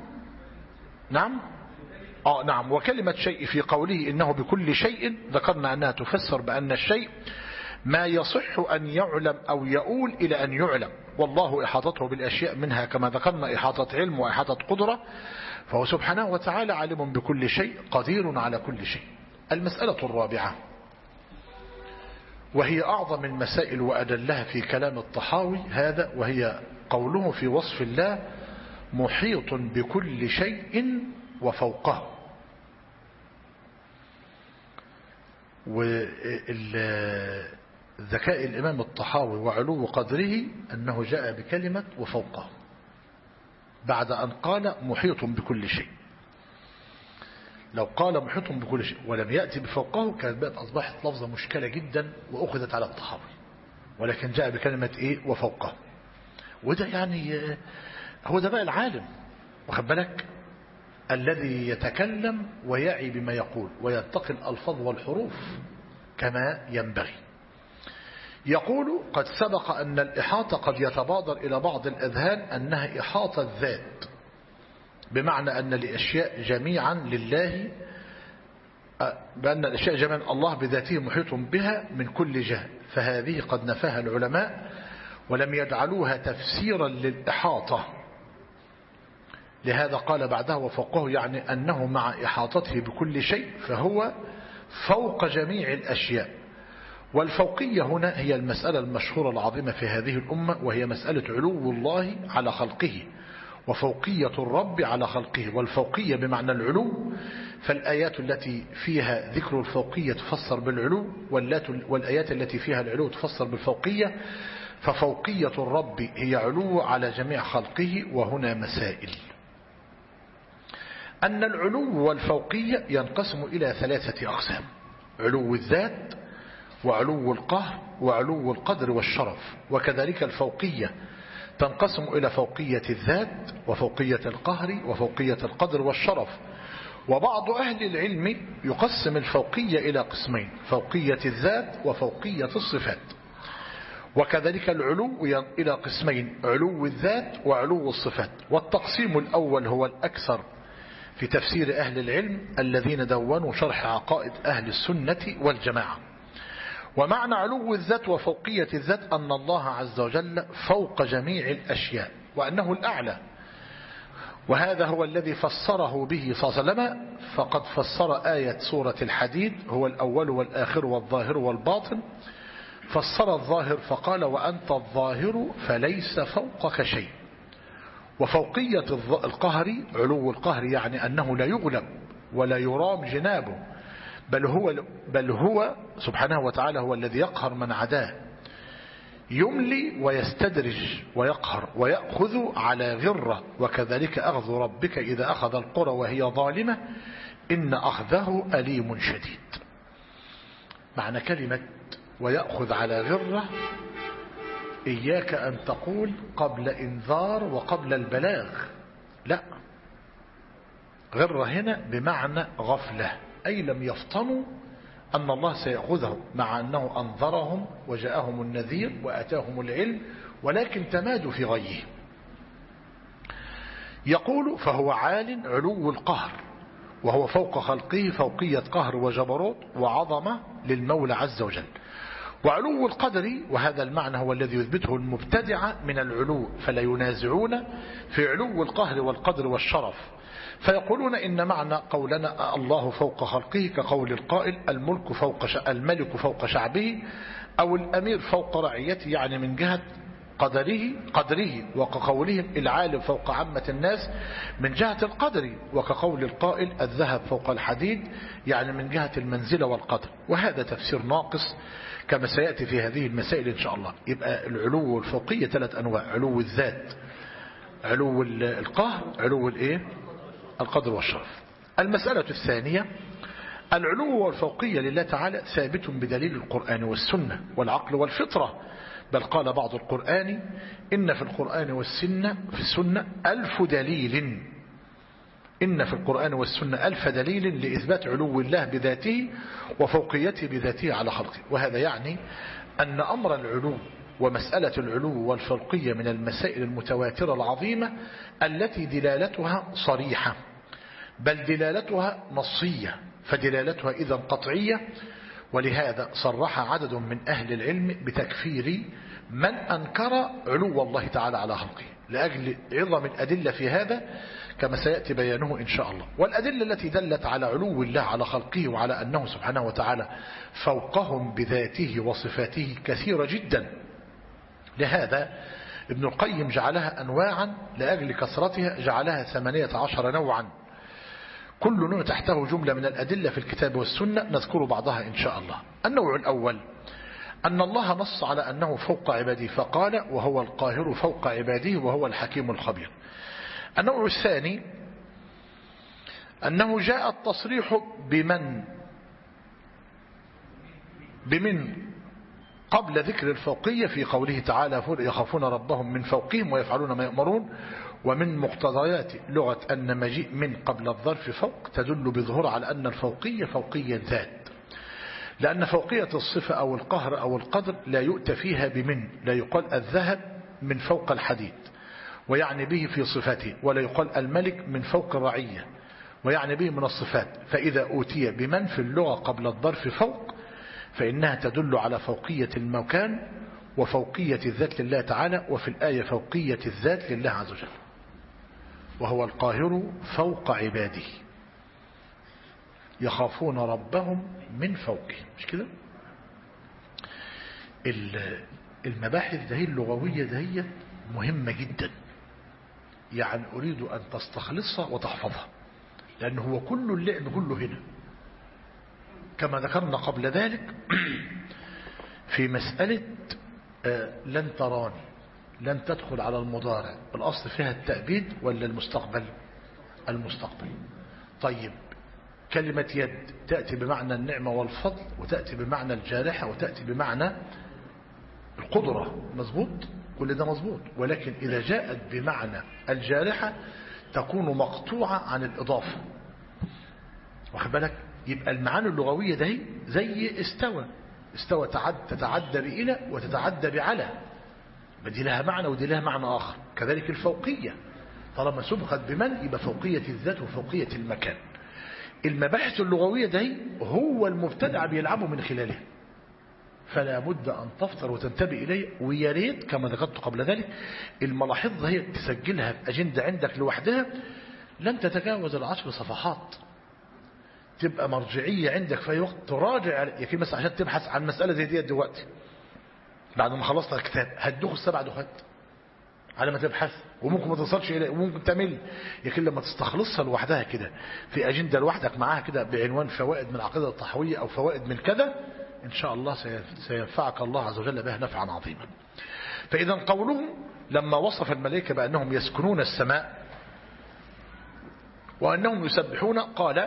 نعم وكلمة شيء في قوله إنه بكل شيء ذكرنا أنها تفسر بأن الشيء ما يصح أن يعلم أو يؤول إلى أن يعلم، والله إحاطته بالأشياء منها كما ذكرنا إحاطة علم وإحاطة قدرة، فهو سبحانه وتعالى عالم بكل شيء قدير على كل شيء. المسألة الرابعة وهي أعظم المسائل وأدلها في كلام الطحاوي هذا، وهي قوله في وصف الله محيط بكل شيء وفوقه. وذكاء الإمام الطحاوي وعلو قدره أنه جاء بكلمة وفوقه بعد أن قال محيط بكل شيء. لو قال محيط بكل شيء ولم يأتي بفوقه كانت بقت أصبحت لفظة مشكلة جدا وأخذت على الطحاوي، ولكن جاء بكلمة وفوقه. وده يعني هو ده بقى العالم، واخد بالك، الذي يتكلم ويعي بما يقول ويتقي الألفاظ والحروف كما ينبغي. يقول قد سبق أن الإحاطة قد يتبادر إلى بعض الأذهان أنها إحاطة ذات، بمعنى أن الأشياء جميعا لله، بأن الأشياء جميعا الله بذاته محيط بها من كل جهة، فهذه قد نفاها العلماء ولم يجعلوها تفسيرا للإحاطة. لهذا قال بعدها وفوقه، يعني أنه مع إحاطته بكل شيء فهو فوق جميع الأشياء. والفوقية هنا هي المسألة المشهورة العظيمة في هذه الأمة، وهي مسألة علو الله على خلقه وفوقية الرب على خلقه. والفوقية بمعنى العلو، فالآيات التي فيها ذكر الفوقية تفسر بالعلو، والآيات التي فيها العلو تفسر بالفوقية. ففوقية الرب هي علو على جميع خلقه. وهنا مسائل. أن العلو والفوقية ينقسم إلى 3 أقسام: علو الذات وعلو القهر وعلو القدر والشرف. وكذلك الفوقية تنقسم إلى فوقية الذات وفوقية القهر وفوقية القدر والشرف. وبعض أهل العلم يقسم الفوقية إلى قسمين: فوقية الذات وفوقية الصفات. وكذلك العلو إلى قسمين: علو الذات وعلو الصفات. والتقسيم الأول هو الأكثر في تفسير أهل العلم الذين دونوا شرح عقائد أهل السنة والجماعة. ومعنى علو الذات وفوقية الذات أن الله عز وجل فوق جميع الأشياء وأنه الأعلى، وهذا هو الذي فسره به صلى الله عليه وسلم. فقد فسر آية سورة الحديد هو الأول والآخر والظاهر والباطن. فسر الظاهر فقال وأنت الظاهر فليس فوقك شيء. وفوقية القهر علو القهر يعني أنه لا يغلب ولا يرام جنابه، بل هو سبحانه وتعالى هو الذي يقهر من عداه، يملي ويستدرج ويقهر ويأخذ على غرة. وكذلك أخذ ربك إذا أخذ القرى وهي ظالمة إن أخذه أليم شديد. معنى كلمة ويأخذ على غرة إياك أن تقول قبل إنذار وقبل البلاغ، لا، غر هنا بمعنى غفلة، أي لم يفطنوا أن الله سيأخذهم، مع أنه أنذرهم وجاءهم النذير وأتاهم العلم، ولكن تمادوا في غيه. يقول فهو عال علو القهر، وهو فوق خلقه فوقية قهر وجبروت وعظمة للمولى عز وجل. وعلو القدر، وهذا المعنى هو الذي يثبته المبتدعة من العلو، فلا ينازعون في علو القهر والقدر والشرف، فيقولون إن معنى قولنا الله فوق خلقه كقول القائل الملك فوق شعبه، أو الأمير فوق رعيته، يعني من جهة قدره، وكقولهم العالم فوق عامة الناس من جهة القدر، وكقول القائل الذهب فوق الحديد، يعني من جهة المنزلة والقدر. وهذا تفسير ناقص كما سيأتي في هذه المسائل إن شاء الله. يبقى العلو والفوقية 3 أنواع: علو الذات، علو القهر، علو القدر والشرف. المسألة الثانية: العلو والفوقية لله تعالى ثابت بدليل القرآن والسنة والعقل والفطرة، بل قال بعض القرآن إن في القرآن والسنة في السنة 1000 دليل، إن في القرآن والسنة 1000 دليل لإثبات علو الله بذاته وفوقيته بذاته على خلقه. وهذا يعني أن أمر العلو ومسألة العلو والفوقية من المسائل المتواترة العظيمة التي دلالتها صريحة، بل دلالتها نصية، فدلالتها إذن قطعية. ولهذا صرح عدد من أهل العلم بتكفير من أنكر علو الله تعالى على خلقه، لأجل عظم الأدلة في هذا كما سيأتي بيانه إن شاء الله. والأدلة التي دلت على علو الله على خلقه وعلى أنه سبحانه وتعالى فوقهم بذاته وصفاته كثيرة جدا. لهذا ابن القيم جعلها أنواعا لأجل كثرتها، جعلها 18 نوعا، كل نوع تحته جملة من الأدلة في الكتاب والسنة، نذكر بعضها إن شاء الله. النوع الأول أن الله نص على أنه فوق عباده فقال وهو القاهر فوق عباده وهو الحكيم الخبير. النوع الثاني أنه جاء التصريح بمن قبل ذكر الفوقية في قوله تعالى يخافون ربهم من فوقهم ويفعلون ما يؤمرون. ومن مقتضيات لغة أن مجيء من قبل الظرف فوق تدل بظهور على أن الفوقية فوقية ذات، لأن فوقية الصفة أو القهر أو القدر لا يؤتى فيها بمن، لا يقال الذهب من فوق الحديد ويعني به في صفاته، ولا يقال الملك من فوق الرعية ويعني به من الصفات. فإذا أوتي بمن في اللغة قبل الظرف فوق فإنها تدل على فوقية المكان وفوقية الذات لله تعالى، وفي الآية فوقية الذات لله عز وجل، وهو القاهر فوق عباده يخافون ربهم من فوقهم. مش كده؟ المباحث دهي اللغوية دهي مهمة جدا، يعني أريد أن تستخلصها وتحفظها، لأنه هو كل اللعب كله هنا. كما ذكرنا قبل ذلك في مسألة لن تراني، لن تدخل على المضارع، الأصل فيها التأبيد ولا المستقبل؟ المستقبل. طيب كلمة يد تأتي بمعنى النعمة والفضل، وتأتي بمعنى الجارحة، وتأتي بمعنى القدرة، مظبوط؟ كل ده مظبوط. ولكن إذا جاءت بمعنى الجارحة تكون مقطوعة عن الإضافة، واخد بالك؟ يبقى المعاني اللغوية ده زي استوى تتعدى بإلى وتتعدى بعلى، بدي لها معنى ودي لها معنى آخر. كذلك الفوقية طالما سبقت بمن يبقى فوقية الذات وفوقية المكان. المباحث اللغوية ده هو المبتدع بيلعبه من خلالها، فلا بد أن تفطر وتنتبه إليه. ويا ريت كما ذكرت قبل ذلك الملاحظ هي تسجلها في أجندة عندك لوحدها، لن تتجاوز 10 صفحات، تبقى مرجعية عندك في أي وقت تراجع. يمكن مثلا عشان تبحث عن مسألة زي دي دلوقتي بعد ما خلصت الكتاب هتدخل 7 دخات على ما تبحث، وممكن ما توصلش إليه وممكن تمل. لكن لما تستخلصها لوحدها كده في أجندة لوحدك معاها كده بعنوان فوائد من العقيدة الطحوية أو فوائد من كذا، إن شاء الله سينفعك الله عز وجل بها نفعا عظيما. فإذا قولهم لما وصف الملائكة بأنهم يسكنون السماء وأنهم يسبحون، قال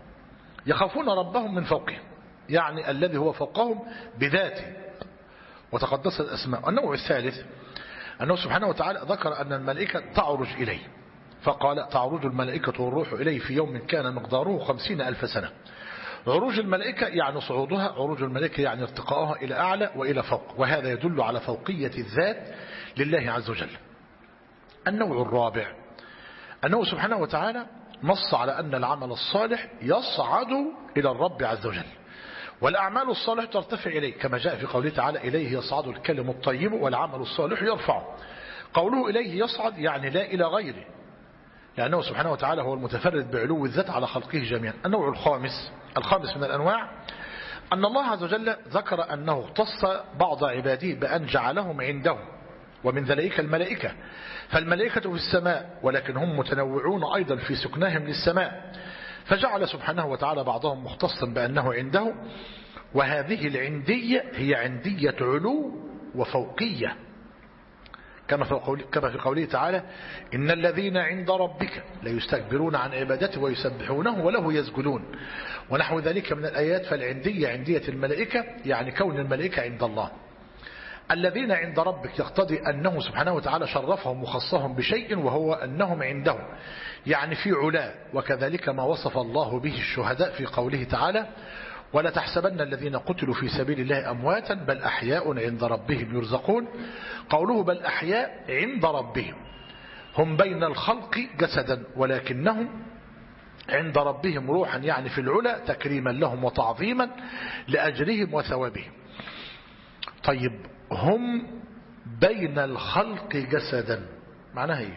يخافون ربهم من فوقهم، يعني الذي هو فوقهم بذاته، وتقدست الأسماء. النوع الثالث أنه سبحانه وتعالى ذكر أن الملائكة تعرج إليه، فقال تعرج الملائكة والروح إليه في يوم كان مقداره 50,000 سنة. عروج الملائكة يعني صعودها، عروج الملائكة يعني ارتقاءها إلى أعلى وإلى فوق، وهذا يدل على فوقية الذات لله عز وجل. النوع الرابع أنه سبحانه وتعالى نص على أن العمل الصالح يصعد إلى الرب عز وجل، والأعمال الصالحة ترتفع إليه، كما جاء في قوله تعالى إليه يصعد الكلم الطيب والعمل الصالح يرفعه. قوله إليه يصعد يعني لا إلى غيره، لأنه سبحانه وتعالى هو المتفرد بعلو الذات على خلقه جميعا. النوع الخامس من الأنواع أن الله عز وجل ذكر أنه اختص بعض عباده بأن جعلهم عنده، ومن ذلك الملائكة، فالملائكة في السماء ولكن هم متنوعون أيضا في سكنهم للسماء، فجعل سبحانه وتعالى بعضهم مختصا بأنه عنده، وهذه العندية هي عندية علو وفوقية، كما في قوله تعالى إن الذين عند ربك لا يستكبرون عن عبادته ويسبحونه وله يسجدون، ونحو ذلك من الآيات. فالعندية عندية الملائكة يعني كون الملائكة عند الله. الذين عند ربك يقتضي أنه سبحانه وتعالى شرفهم وخصهم بشيء، وهو أنهم عنده يعني في علاه، وكذلك ما وصف الله به الشهداء في قوله تعالى ولا تحسبن الذين قتلوا في سبيل الله أمواتا بل أحياء عند ربهم يرزقون. قوله بل أحياء عند ربهم، هم بين الخلق جسدا ولكنهم عند ربهم روحا، يعني في العلا تكريما لهم وتعظيما لأجرهم وثوابهم. طيب هم بين الخلق جسدا معناها ايه؟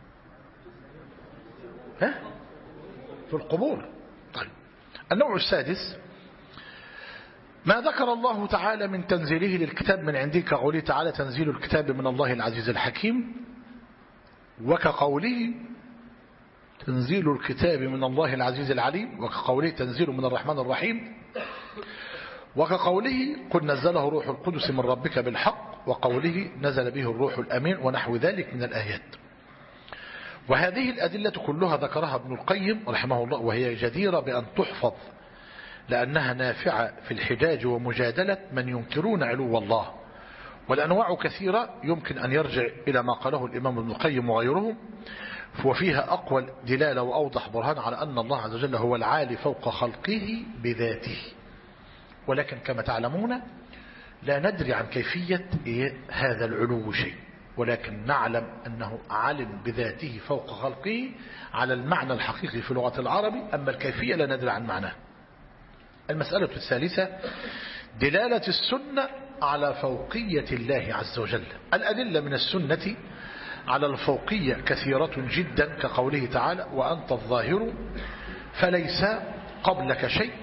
في القبور. طيب النوع السادس ما ذكر الله تعالى من تنزيله للكتاب من عنده، كقوله تعالى تنزيل الكتاب من الله العزيز الحكيم، وكقوله تنزيل الكتاب من الله العزيز العليم، وكقوله تنزيل من الرحمن الرحيم، وكقوله قل نزله روح القدس من ربك بالحق، وقوله نزل به الروح الأمين، ونحو ذلك من الآيات. وهذه الأدلة كلها ذكرها ابن القيم رحمه الله، وهي جديرة بأن تحفظ لأنها نافعة في الحجاج ومجادلة من ينكرون علو الله. والأنواع كثيرة يمكن أن يرجع إلى ما قاله الإمام ابن القيم وغيره، وفيها أقوى دلالة وأوضح برهان على أن الله عز وجل هو العالي فوق خلقه بذاته. ولكن كما تعلمون لا ندري عن كيفية هذا العلو شيء، ولكن نعلم أنه علم بذاته فوق خلقه على المعنى الحقيقي في لغة العربي، أما الكيفية لا ندري عن معناه. المسألة الثالثة دلالة السنة على فوقية الله عز وجل. الأدلة من السنة على الفوقية كثيرة جدا، كقوله تعالى وأنت الظاهر فليس قبلك شيء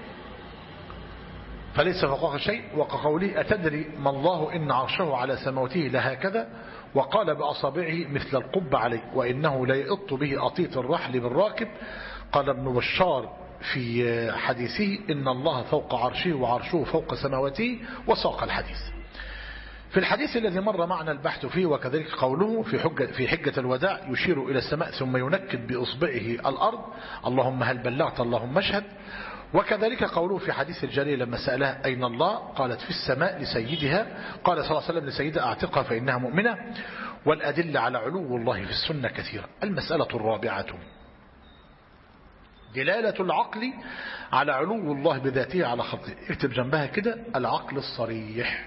فليس فوقك شيء، وكقوله أتدري ما الله إن عرشه على سماوته لهكذا، وقال بأصابعه مثل القب عليه وإنه لا يئط به أطيط الرحل بالراكب. قال ابن بشار في حديثه إن الله فوق عرشه وعرشه فوق سماوته، وساق الحديث. في الحديث الذي مر معنا البحث فيه، وكذلك قوله في حجة الوداع يشير إلى السماء ثم ينكد بإصبعه الأرض اللهم هل بلغت اللهم اشهد. وكذلك قوله في حديث الجارية لما سألها أين الله قالت في السماء لسيدها، قال صلى الله عليه وسلم لسيدها أعتقها فإنها مؤمنة. والأدلة على علو الله في السنة كثيرة. المسألة الرابعة دلالة العقل على علو الله بذاته على خلقه. اكتب جنبها كده العقل الصريح.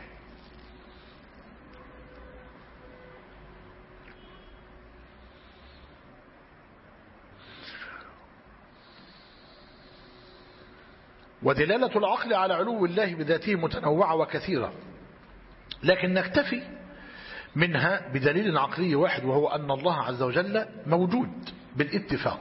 ودلالة العقل على علو الله بذاته متنوعة وكثيرة، لكن نكتفي منها بدليل عقلي واحد، وهو أن الله عز وجل موجود بالاتفاق.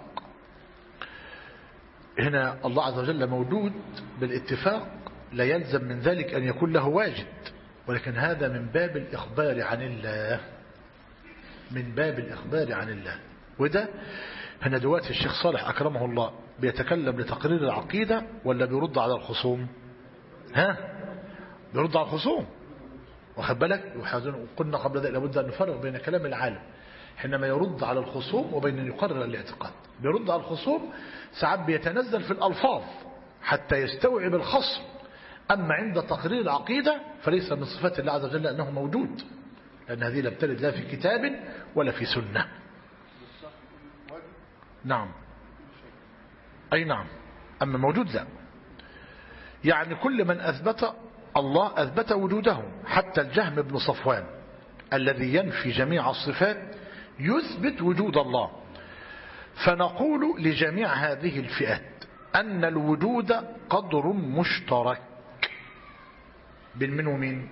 هنا الله عز وجل موجود بالاتفاق، لا يلزم من ذلك أن يكون له واجد، ولكن هذا من باب الإخبار عن الله، من باب الإخبار عن الله. وده هنا دلوقتي الشيخ صالح أكرمه الله بيتكلم لتقرير العقيدة ولا بيرد على الخصوم؟ بيرد على الخصوم، واخد بالك؟ وقلنا قبل ذلك لابد أن نفرق بين كلام العالم حينما يرد على الخصوم وبين أن يقرر الاعتقاد. بيرد على الخصوم ساعات بيتنزل في الألفاظ حتى يستوعب الخصم أما عند تقرير العقيدة فليس من صفات الله عز وجل أنه موجود، لأن هذه لم ترد لا في كتاب ولا في سنة. نعم، أي نعم، أما موجود لا. يعني كل من أثبت الله أثبت وجوده، حتى الجهم بن صفوان الذي ينفي جميع الصفات يثبت وجود الله. فنقول لجميع هذه الفئات أن الوجود قدر مشترك بين من ومين؟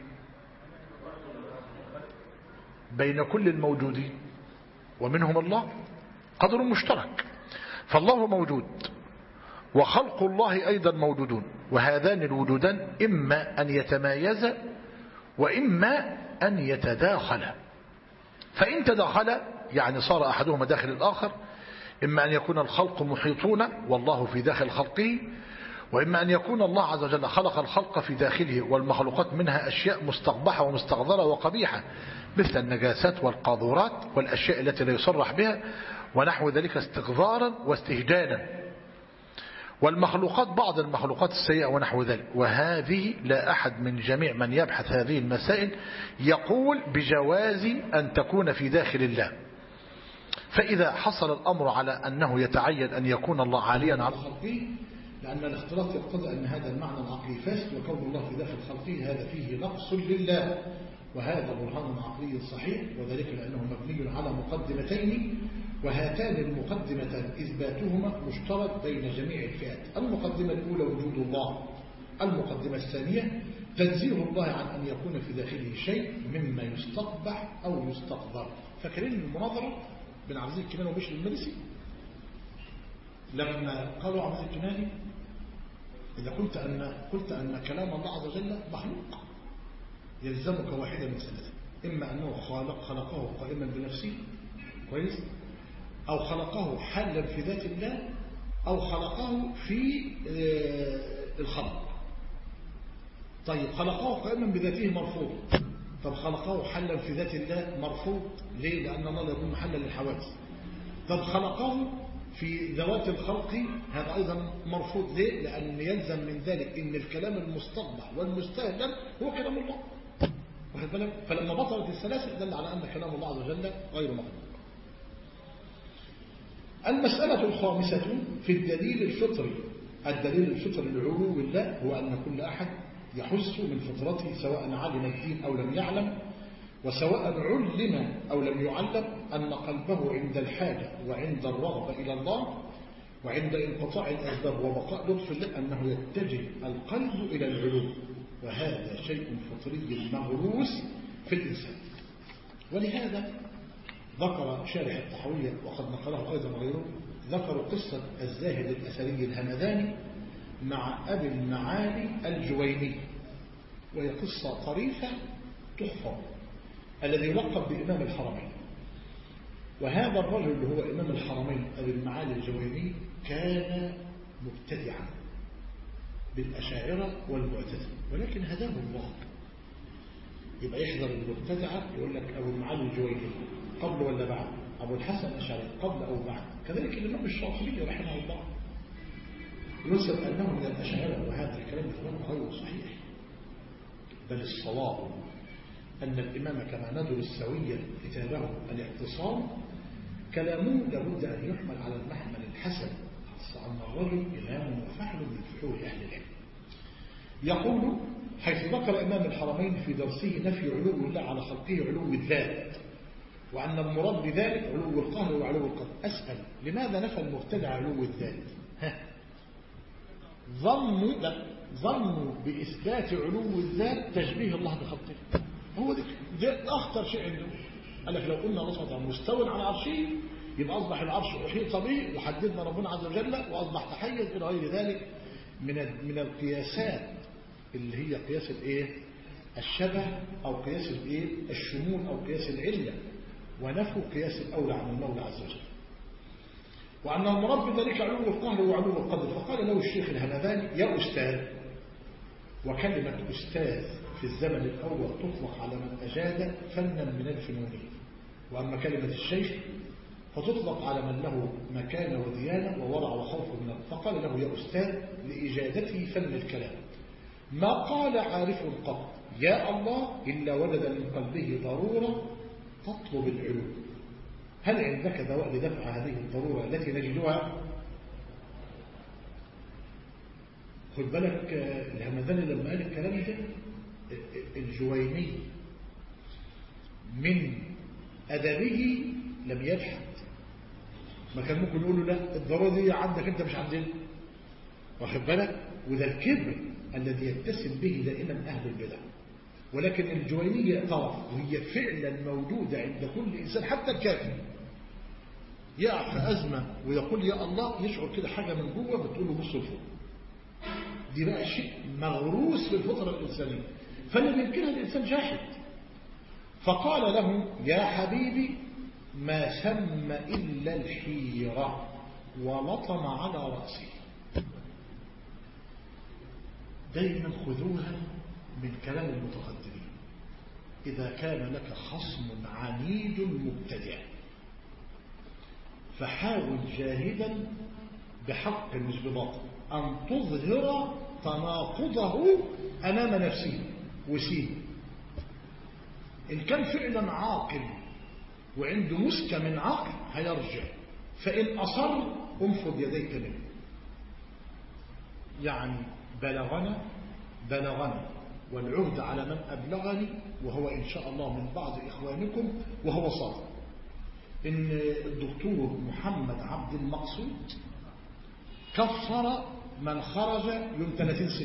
بين كل الموجودين ومنهم الله، قدر مشترك. فالله موجود وخلق الله أيضا موجودون، وهذان الوجودان إما أن يتمايزا وإما أن يتداخلا. فإن تداخلا يعني صار أحدهما داخل الآخر، إما أن يكون الخلق محيطون والله في داخل خلقه، وإما أن يكون الله عز وجل خلق الخلق في داخله والمخلوقات منها أشياء مستقبحة ومستقذرة وقبيحة مثل النجاسات والقاذورات والأشياء التي لا يصرح بها ونحو ذلك استغفارا واستهجانا، والمخلوقات بعض المخلوقات السيئة ونحو ذلك. وهذه لا أحد من جميع من يبحث هذه المسائل يقول بجواز أن تكون في داخل الله. فإذا حصل الأمر على أنه يتعين أن يكون الله عاليا على خلقه، لأن الاختلاط يقتضي أن هذا المعنى العقلي فاسد، وكون الله في داخل خلقه هذا فيه نقص لله، وهذا برهان عقلي صحيح، وذلك لأنه مبني على مقدمتين، وهاتان المقدمتان إثباتهما مشترك بين جميع الفئات. المقدمة الأولى وجود الله، المقدمة الثانية تنزيه الله عن أن يكون في داخله شيء مما يستقبح أو يستقذر. فاكرين المناظرة بين عبد العزيز الكناني وبشر المرسي لما قالوا عبد العزيز الكناني إذا قلت أن كلام الله عز وجل مخلوق يلزمك واحدة من ثلاثة: إما أنه خلقه قائما بنفسه كويس، أو خلقه حلا في ذات الله، أو خلقه في الخلق. طيب خلقه قائما بذاته مرفوض، طب خلقه حلا في ذات الله مرفوض. ليه؟ لأن الله لا يكون محلا للحوادث. طب خلقه في ذوات الخلق هذا أيضا مرفوض. ليه؟ لأن يلزم من ذلك إن الكلام المستقبح والمستهدم هو كلام الله. واخد بالك؟ فلما بطلت الثلاثة دل على أن كلام الله عز وجل غير مخلوق. المسألة الخامسة في الدليل الفطري. الدليل الفطري لعلو الله هو أن كل أحد يحس من فطرته سواء علم الدين أو لم يعلم، وسواء علم أو لم يعلم، أن قلبه عند الحاجة وعند الرغبة إلى الله وعند انقطاع الأسباب وبقاء لطف الله أنه يتجه القلب إلى العلو، وهذا شيء فطري مغروس في الإنسان. ولهذا ذكر شارح الطحاوية وقد نقله أيضا غيره، ذكر قصة الزاهد الأثري الهمداني مع أبي المعالي الجويني، وهي قصة طريفة تحفظ، الذي لقب بإمام الحرمين. وهذا الرجل اللي هو إمام الحرمين أبي المعالي الجويني كان مبتدعا بالأشاعرة والمعتزلة، ولكن هداه الله. يبقى يحذر المبتدعة، يقول لك أبو المعالي الجويني قبل ولا بعد؟ أبو الحسن الأشعري قبل أو بعد؟ كذلك الإمام الشاطبي رحمه الله ينسب أنه من الأشاعرة، وهذا الكلام غير صحيح، بل الصواب أن الإمام كما ندر السوية كتابه الاعتصام كلامه لابد أن يحمل على المحمل الحسن، أن الرجل إمام وفحل من فحول أهل العلم. يقول حيث ذكر إمام الحرمين في درسه نفي علو الله على خلقه علو الذات، وأن المراد بذلك علو القهر وعلو القدر. أسأل لماذا نفى المبتدع علو الذات؟ ظنوا بإثبات علو الذات تشبيه الله بخلقه. هو ده أخطر شيء عنده. قال لك لو قلنا الله سبحانه وتعالى مستوى على عرشه يبقى أصبح العرش أحيط به وحددنا ربنا عز وجل وأصبح تحيز إلى غير ذلك من القياسات اللي هي قياس الشبه أو قياس الشمول أو قياس العلة، ونفوا قياس الأولى عن المولى عز وجل. وأن المراد بذلك علو القهر وعلو القدر. فقال له الشيخ الهمداني: يا أستاذ، وكلمة أستاذ في الزمن الأول تطلق على من أجاد فنا من الفنون، وأما كلمة الشيخ فتطلق على من له مكانة وديانة وورع وخوف من الله. فقال له: يا أستاذ، لإجادته فن الكلام، ما قال عارف قط يا الله إلا وجد من قلبه ضرورة تطلب العلو. هل عندك دواء لدفع هذه الضرورة التي نجدها؟ خد بالك الهمداني لما قال الكلام ده الجويني من أدبه لم يجحد. ما كان ممكن يقول له لا الضرورة دي عندك أنت مش عندنا، واخد بالك؟ وده الكبر الذي يتسم به دائما أهل البدع. ولكن الجويني اعترف وهي فعلا موجودة عند كل إنسان حتى الكافر يقع في أزمة ويقول يا الله يشعر كده حاجة من جوه بتقول له بص لفوق. دي بقى شيء مغروس في الفطرة الإنسانية، فاللي بيمكنها الإنسان جاحد. فقال له يا حبيبي ما سم إلا الحيرة ولطم على رأسه. دايما خذوها من كلام المتقدمين. إذا كان لك خصم عنيد مبتدع فحاول جاهدا بحق مش بباطل أن تظهر تناقضه أمام نفسه وسيه. إن كان فعلا عاقل وعنده مسكة من عقل هيرجع، فإن أصر انفض يديك منه. يعني بلغنا والعهد على من أبلغني وهو إن شاء الله من بعض إخوانكم وهو صادق إن الدكتور محمد عبد المقصود كفر من خرج يوم 30/6.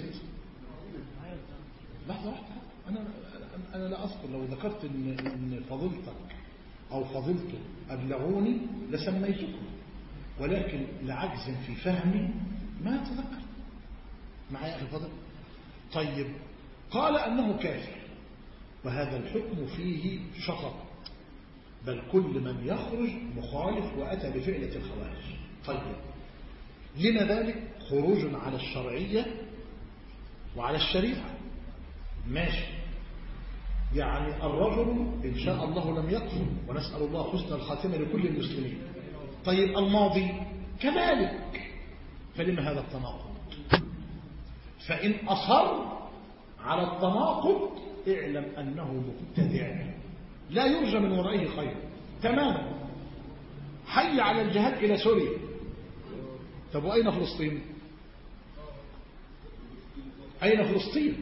لحظة واحدة، أنا لا أذكر. لو ذكرت إن فضيلتك أو فضيلته أبلغوني لسميتكم، ولكن لعجز في فهمي ما أتذكر. معي أخي فضل. طيب قال أنه كافر، وهذا الحكم فيه شطط، بل كل من يخرج مخالف وأتى بفعلة الخوارج. طيب لما ذلك؟ خروج على الشرعية وعلى الشريعة. ماشي، يعني الرجل إن شاء الله لم يكفر، ونسأل الله حسن الخاتمة لكل المسلمين. طيب الماضي كذلك، فلما هذا التناقض؟ فإن أصر على التناقض اعلم أنه مبتدع لا يرجى من ورائه خير تماما. حي على الجهاد إلى سوريا. طب وأين فلسطين؟ أين فلسطين؟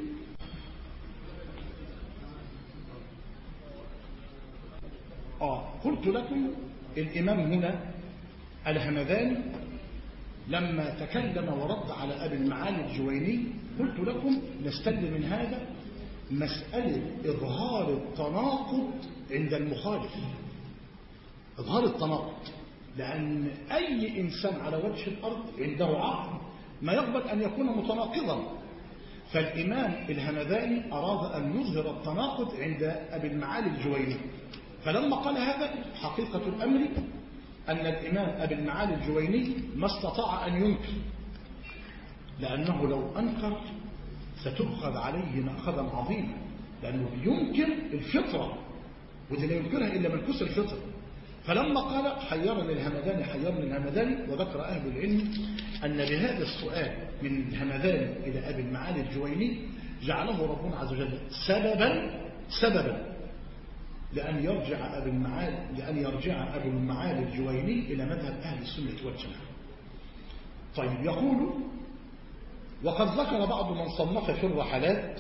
قلت لكم الإمام هنا الهمداني لما تكلم ورد على أبي المعالي الجويني قلت لكم نستلم من هذا مسألة إظهار التناقض عند المخالف. إظهار التناقض، لأن أي إنسان على وجه الأرض عنده عقل ما يقبل أن يكون متناقضا. فالإمام الهمداني أراد أن يظهر التناقض عند أبي المعالي الجويني، فلما قال هذا حقيقة الأمر أن الإمام أبي المعالي الجويني ما استطاع أن ينكر، لأنه لو أنكر ستؤخذ عليه مأخذا عظيما، لأنه ينكر الفطرة، ودي لا ينكرها إلا من كسر الفطرة. فلما قال حيرني الهمداني، وذكر أهل العلم أن بهذا السؤال من الهمداني إلى أبي المعالي الجويني جعله ربنا عز وجل سببا لأن يرجع أبو المعالي الجويني إلى مذهب أهل السنة والجماعة. طيب يقول وقد ذكر بعض من صنف في الرحلات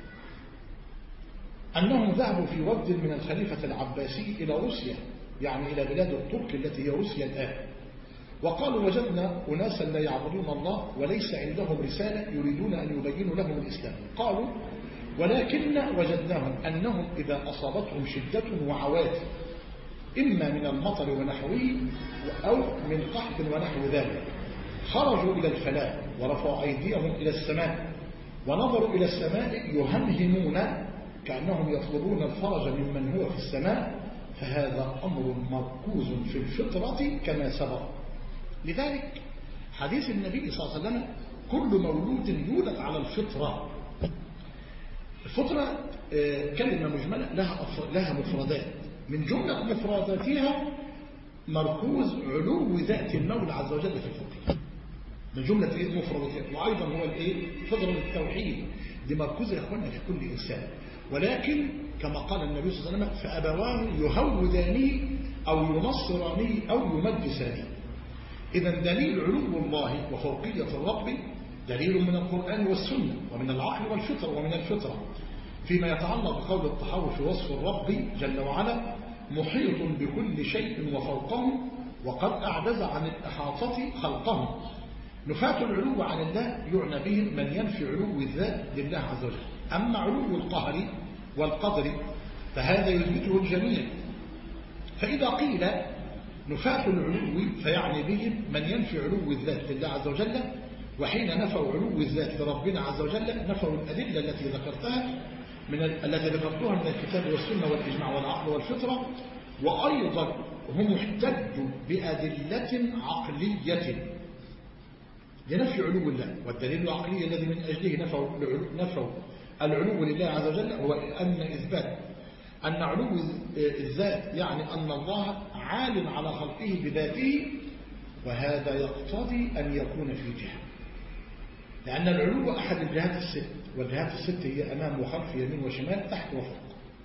أنهم ذهبوا في وفد من الخليفة العباسي إلى روسيا، يعني إلى بلاد الترك التي هي روسيا الآن، وقالوا وجدنا أناسا لا يعبدون الله وليس عندهم رسالة يريدون أن يبينوا لهم الإسلام. قالوا ولكن وجدناهم أنهم إذا أصابتهم شدة وعواتف إما من المطر ونحوه أو من قحط ونحو ذلك خرجوا إلى الفلاة ورفعوا أيديهم إلى السماء ونظروا إلى السماء يهمهمون كأنهم يطلبون الفرج ممن هو في السماء، فهذا أمر مركوز في الفطرة كما سبق. لذلك حديث النبي صلى الله عليه وسلم كل مولود يولد على الفطرة. الفطرة كلمة مجملة لها مفردات، من جملة مفرداتها مركوز علو ذات المولى عز وجل في الفطرة. من جملة مفردات، وأيضا هو فطرة التوحيد دي مركوزة يا أخوانا في كل إنسان. ولكن كما قال النبي صلى الله عليه وسلم فأبواه يهودانه أو ينصرانه أو يمجسانه. إذا دليل علو الله وفوقية الرب دليل من القرآن والسنة ومن العقل والفطر ومن الفطرة. فيما يتعلق بقول الطحاوي في وصف الرب جل وعلا محيط بكل شيء وفوقه وقد أعجز عن الإحاطة خلقه. نفاة العلو عن الله يعنى بهم من ينفي علو الذات لله عز وجل. أما علو القهر والقدر فهذا يثبته الجميع. فإذا قيل نفاة العلو فيعني بهم من ينفي علو الذات لله عز وجل، وحين نفوا علو الذات لربنا عز وجل نفوا الأدلة التي التي ذكرتها من الكتاب والسنة والإجماع والعقل والفطرة. وأيضا هم احتجوا بأدلة عقلية لنفي علو الله. والدليل العقلي الذي من أجله نفوا العلو لله عز وجل هو أن علو الذات يعني أن الله عال على خلقه بذاته، وهذا يقتضي أن يكون في جهة، لأن العلو أحد الجهات الست، والجهات الست هي أمام وخلف يمين وشمال تحت وفوق.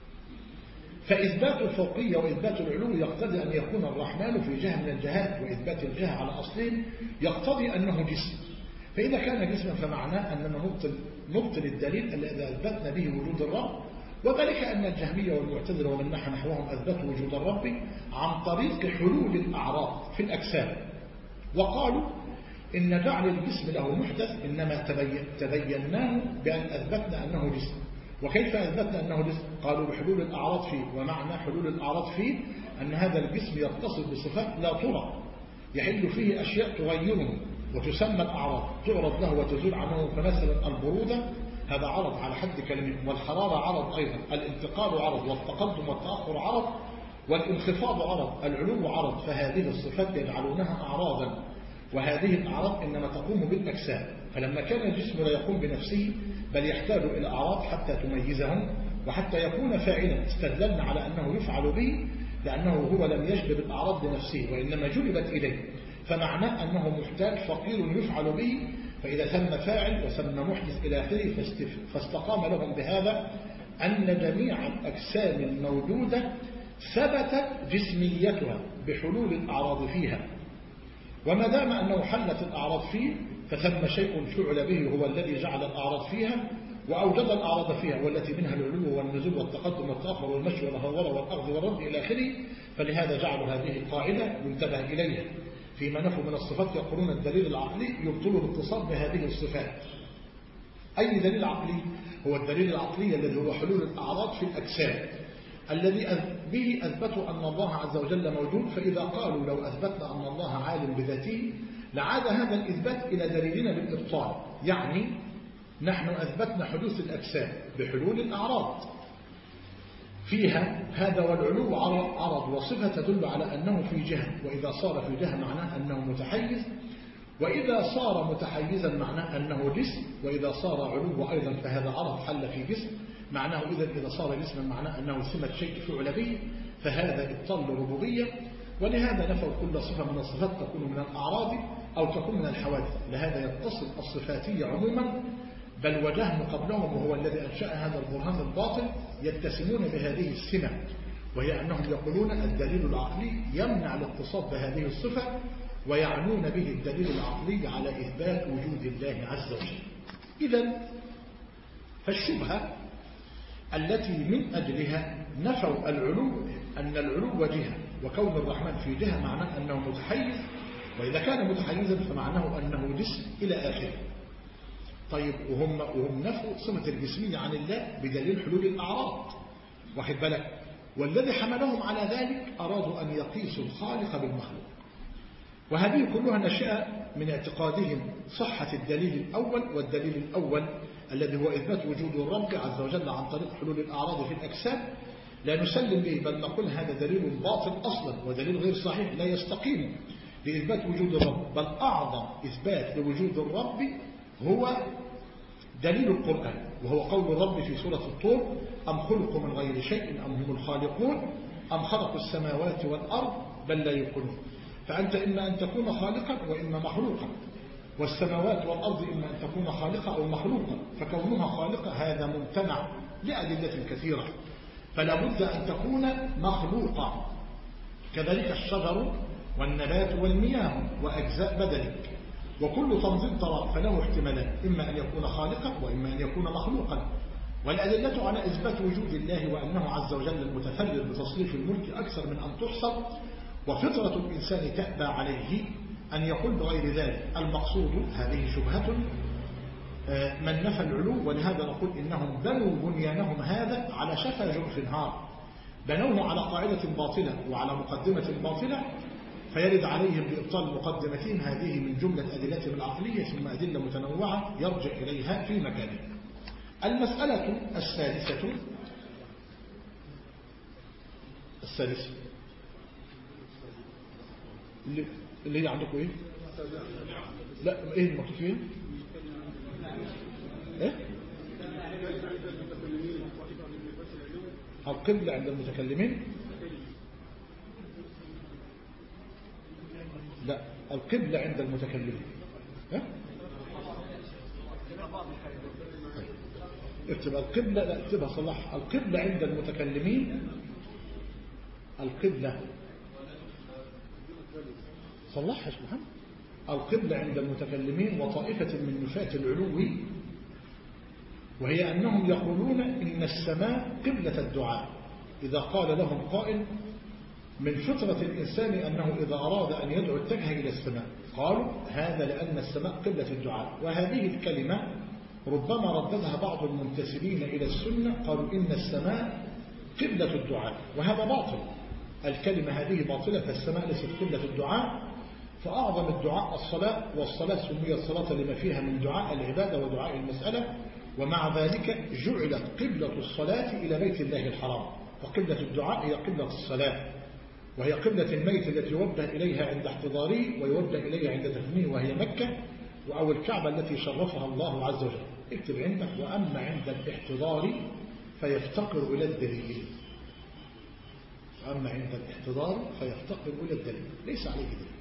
فإثبات الفوقية وإثبات العلو يقتضي أن يكون الرحمن في جهة من الجهات، وإثبات الجهة على أصلين يقتضي أنه جسم. فإذا كان جسما فمعناه أننا نبطل الدليل الذي أثبتنا به وجود الرب، وذلك أن الجهمية والمعتزلة ومن نحوهم أثبتوا وجود الرب عن طريق حلول الأعراض في الأجسام، وقالوا إن جعل الجسم له محدث إنما تبيناه بأن أثبتنا أنه جسم. وكيف أثبتنا أنه جسم؟ قالوا بحلول الأعراض فيه. ومعنى حلول الأعراض فيه أن هذا الجسم يتصل بصفات لا ترى، يحل فيه أشياء تغيره وتسمى الأعراض تعرض له وتزول عنه. فمثلا البرودة هذا عرض على حد كلمة، والحرارة عرض أيضا، الانتقال عرض، والتقدم والتأخر عرض، والانخفاض عرض، العلو عرض. فهذه الصفات يجعلونها أعراضا، وهذه الأعراض إنما تقوم بالأجسام. فلما كان الجسم لا يقوم بنفسه بل يحتاج إلى أعراض حتى تميزهم وحتى يكون فاعلا، استدللنا على أنه يفعل به لأنه هو لم يجلب الأعراض لنفسه وإنما جلبت إليه. فمعناه أنه محتاج فقير يفعل به، فإذا ثم فاعل وثم محدث إلى آخره. فاستقام لهم بهذا أن جميع الأجسام الموجودة ثبتت جسميتها بحلول الأعراض فيها، وما دام أنه حلت الأعراض فيه فثم شيء فعل به هو الذي جعل الأعراض فيها وأوجد الأعراض فيها، والتي منها العلو والنزول والتقدم والتأخر والمشي والهورة والأخذ والرد إلى آخره. فلهذا جعلوا هذه القاعدة ينتبه إليها فيما نفوا من الصفات. يقولون الدليل العقلي يبطل الاتصال بهذه الصفات. أي دليل عقلي؟ هو الدليل العقلي الذي هو حلول الأعراض في الأجسام، الذي به أثبتوا أن الله عز وجل موجود. فإذا قالوا لو أثبتنا أن الله عالم بذاته لعاد هذا الإثبات إلى دليلنا بالإبطال. يعني نحن أثبتنا حدوث الأجسام بحلول الأعراض فيها، هذا والعلو عرض وصفة تدل على أنه في جهة، وإذا صار في جهة معناه أنه متحيز، وإذا صار متحيزا معناه أنه جسم، وإذا صار علو أيضا فهذا عرض حل في جسم معناه. إذا صار جسما معناه أنه سمة شيء فعل به، فهذا إبطال الربوبية. ولهذا نفوا كل صفة من الصفات تكون من الأعراض أو تكون من الحوادث. لهذا يتصل الصفاتية عموما، بل وجهم قبلهم وهو الذي أنشأ هذا البرهان الباطل يتسمون بهذه السمة، وهي أنهم يقولون الدليل العقلي يمنع الاتصال بهذه الصفة، ويعنون به الدليل العقلي على إثبات وجود الله عز وجل. إذن فالشبهة التي من أجلها نفوا العلو أن العلو جهة، وكون الرحمن في جهة معناه أنه متحيز، وإذا كان متحيزا فمعناه أنه جسم إلى آخره. طيب وهم نفوا صفة الجسمية عن الله بدليل حلول الأعراض، واخد بالك؟ والذي حملهم على ذلك أرادوا أن يقيسوا الخالق بالمخلوق، وهذه كلها نشأ من اعتقادهم صحة الدليل الأول. والدليل الأول الذي هو إثبات وجود الرب عز وجل عن طريق حلول الأعراض في الأجسام لا نسلم به، بل نقول هذا دليل باطل أصلا ودليل غير صحيح لا يستقيم لإثبات وجود الرب. بل أعظم إثبات لوجود الرب هو دليل القرآن، وهو قول الرب في سورة الطور: أم خلقوا من غير شيء أم هم الخالقون أم خلقوا السماوات والأرض بل لا يوقنون. فأنت إما أن تكون خالقا وإما مخلوقا، والسماوات والأرض إما أن تكون خالقة أو مخلوقة، فكونها خالقة هذا ممتنع لأدلة كثيرة، فلا بد أن تكون مخلوقة. كذلك الشجر والنبات والمياه وأجزاء بدنك، وكل تنظيم ترى فله احتمالات، إما أن يكون خالقا وإما أن يكون مخلوقا. والأدلة على إثبات وجود الله وأنه عز وجل المتفرد بتصريف الملك أكثر من أن تحصر، وفطرة الإنسان تأبى عليه أن يقول بغير ذلك. المقصود هذه شبهة من نفى العلو، ولهذا نقول إنهم بنوا بنيانهم هذا على شفا جرف نهار، بنوه على قاعدة باطلة وعلى مقدمة باطلة، فيرد عليهم بإبطال مقدمتهم هذه من جملة أدلتهم العقلية، ثم أدلة متنوعة يرجع إليها في مكانه. المسألة السادسة اللي هي عندكم إيه؟ لا إيه المكتوب فيه؟ إيه؟ القبلة عند المتكلمين؟ لا، القبلة عند المتكلمين. ها؟ اكتب القبلة، لا اكتبها صلاح. القبلة عند المتكلمين، القبلة صلحها يا محمد. القبلة عند المتكلمين وطائفة من نفاة العلو، وهي أنهم يقولون إن السماء قبلة الدعاء. إذا قال لهم قائل من فطرة الإنسان أنه إذا أراد أن يدعو اتجه إلى السماء، قالوا هذا لأن السماء قبلة الدعاء. وهذه الكلمة ربما رددها بعض المنتسبين إلى السنة، قالوا إن السماء قبلة الدعاء، وهذا باطل. الكلمة هذه باطلة، فالسماء ليست قبلة الدعاء. فأعظم الدعاء الصلاة، والصلاة سميت صلاة لما فيها من دعاء العبادة ودعاء المسألة، ومع ذلك جعلت قبلة الصلاة إلى بيت الله الحرام، فقبلة الدعاء هي قبلة الصلاة، وهي قبلة الميت التي يوجه إليها عند احتضاره ويوجه إليها عند دفنه، وهي مكة، أو الكعبة التي شرفها الله عز وجل. اكتب عندك وأما عند الاحتضار فيفتقر إلى الدليل. وأما عند الاحتضار فيفتقر إلى الدليل، ليس عليه دليل.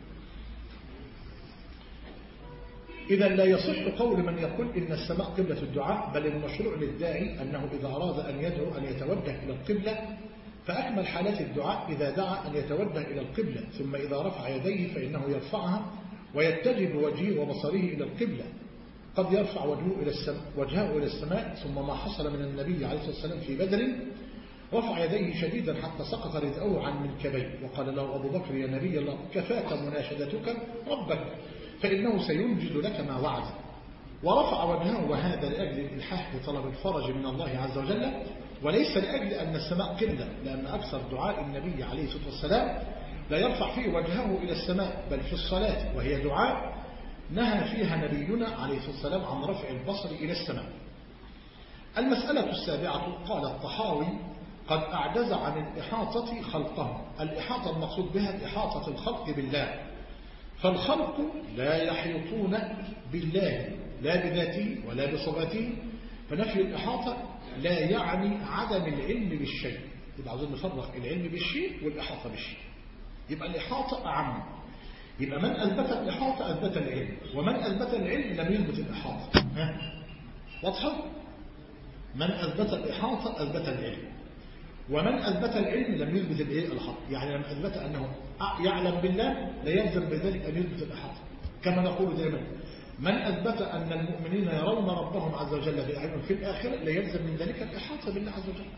إذا لا يصح قول من يقول إن السماء قبلة الدعاء، بل المشروع للداعي أنه إذا أراد أن يدعو أن يتوجه إلى القبلة، فأكمل حالات الدعاء إذا دعا أن يتوجه إلى القبلة، ثم إذا رفع يديه فإنه يرفعها ويتجه بوجهه وبصره إلى القبلة. قد يرفع وجهه إلى السماء، ثم ما حصل من النبي عليه الصلاة والسلام في بدر، رفع يديه شديدا حتى سقط رداءه عن منكبيه، وقال له أبو بكر يا نبي الله كفاك مناشدتك ربك فإنه سينجز لك ما وعد. ورفع وجهه، وهذا لأجل الإلحاح بطلب الفرج من الله عز وجل، وليس لأجل أن السماء قبلة، لأن أكثر دعاء النبي عليه الصلاة والسلام لا يرفع فيه وجهه إلى السماء، بل في الصلاة، وهي دعاء نهى فيها نبينا عليه الصلاة والسلام عن رفع البصر إلى السماء. المسألة السابعة، قال الطحاوي قد أعجز عن الإحاطة خلقه. الإحاطة المقصود بها إحاطة الخلق بالله، فالخلق لا يحيطون بالله لا بذاته ولا بصفاته، فنفي الإحاطة لا يعني عدم العلم بالشيء. يبقى عاوزين نفرق العلم بالشيء والإحاطة بالشيء. يبقى الإحاطة أعم. يبقى من أثبت الإحاطة أثبت العلم، ومن أثبت العلم لم يثبت الإحاطة. واضحة؟ من أثبت الإحاطة أثبت العلم، ومن أثبت العلم لم يثبت الإحاطة. يعني من أثبت أنه يعلم بالله لا يلزم بذلك أن يثبت الإحاطة. كما نقول دائما من أثبت أن المؤمنين يرون ربهم عز وجل بأعينهم في الآخرة لا يلزم من ذلك الإحاطة بالله عز وجل.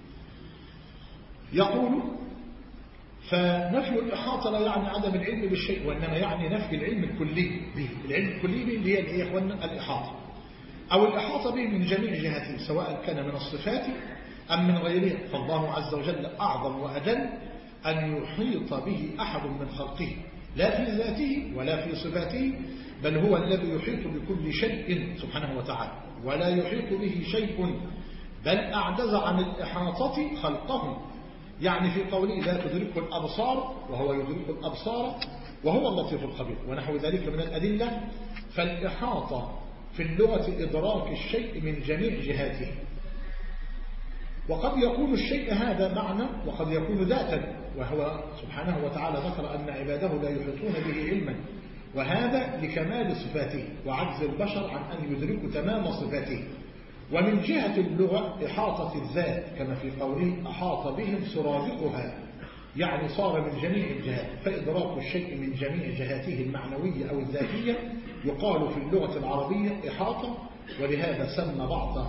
يقول فنفي الإحاطة لا يعني عدم العلم بالشيء، وإنما يعني نفي العلم الكلي به. العلم الكلي به اللي هي الإحاطة، أو الإحاطة به من جميع جهاته، سواء كان من الصفات أم من غيرها. فالله عز وجل أعظم وأجل أن يحيط به أحد من خلقه، لا في ذاته ولا في صفاته، بل هو الذي يحيط بكل شيء سبحانه وتعالى، ولا يحيط به شيء، بل أعجز عن الإحاطة خلقه. يعني في قوله لا تدركه الأبصار وهو يدرك الأبصار وهو اللطيف الخبير ونحو ذلك من الأدلة. فالإحاطة في اللغة إدراك الشيء من جميع جهاته، وقد يكون الشيء هذا معنى وقد يكون ذاتا، وهو سبحانه وتعالى ذكر أن عباده لا يحيطون به علما وهذا لكمال صفاته وعجز البشر عن أن يدركوا تمام صفاته. ومن جهة اللغة إحاطة الذات كما في قوله أحاط بهم سرادقها، يعني صار من جميع الجهات، فإدراك الشيء من جميع جهاته المعنوية أو الذاتية يقال في اللغة العربية إحاطة. ولهذا سمى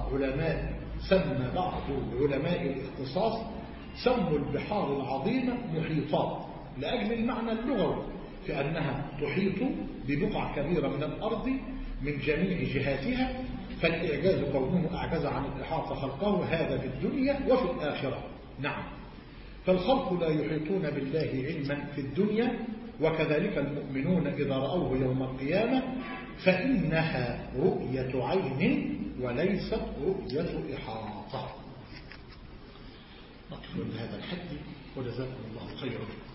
بعض علماء الاختصاص سموا البحار العظيمة محيطات لأجل المعنى اللغوي في أنها تحيط ببقع كبيرة من الأرض من جميع جهاتها، فالإعجاز كونه أعجز عن الإحاطة خلقه هذا في الدنيا وفي الآخرة. نعم، فالخلق لا يحيطون بالله علما في الدنيا، وكذلك المؤمنون إذا رأوه يوم القيامة فإنها رؤية عين وليست رؤية إحاطة. نقف لهذا الحد وجزاكم الله خيرا.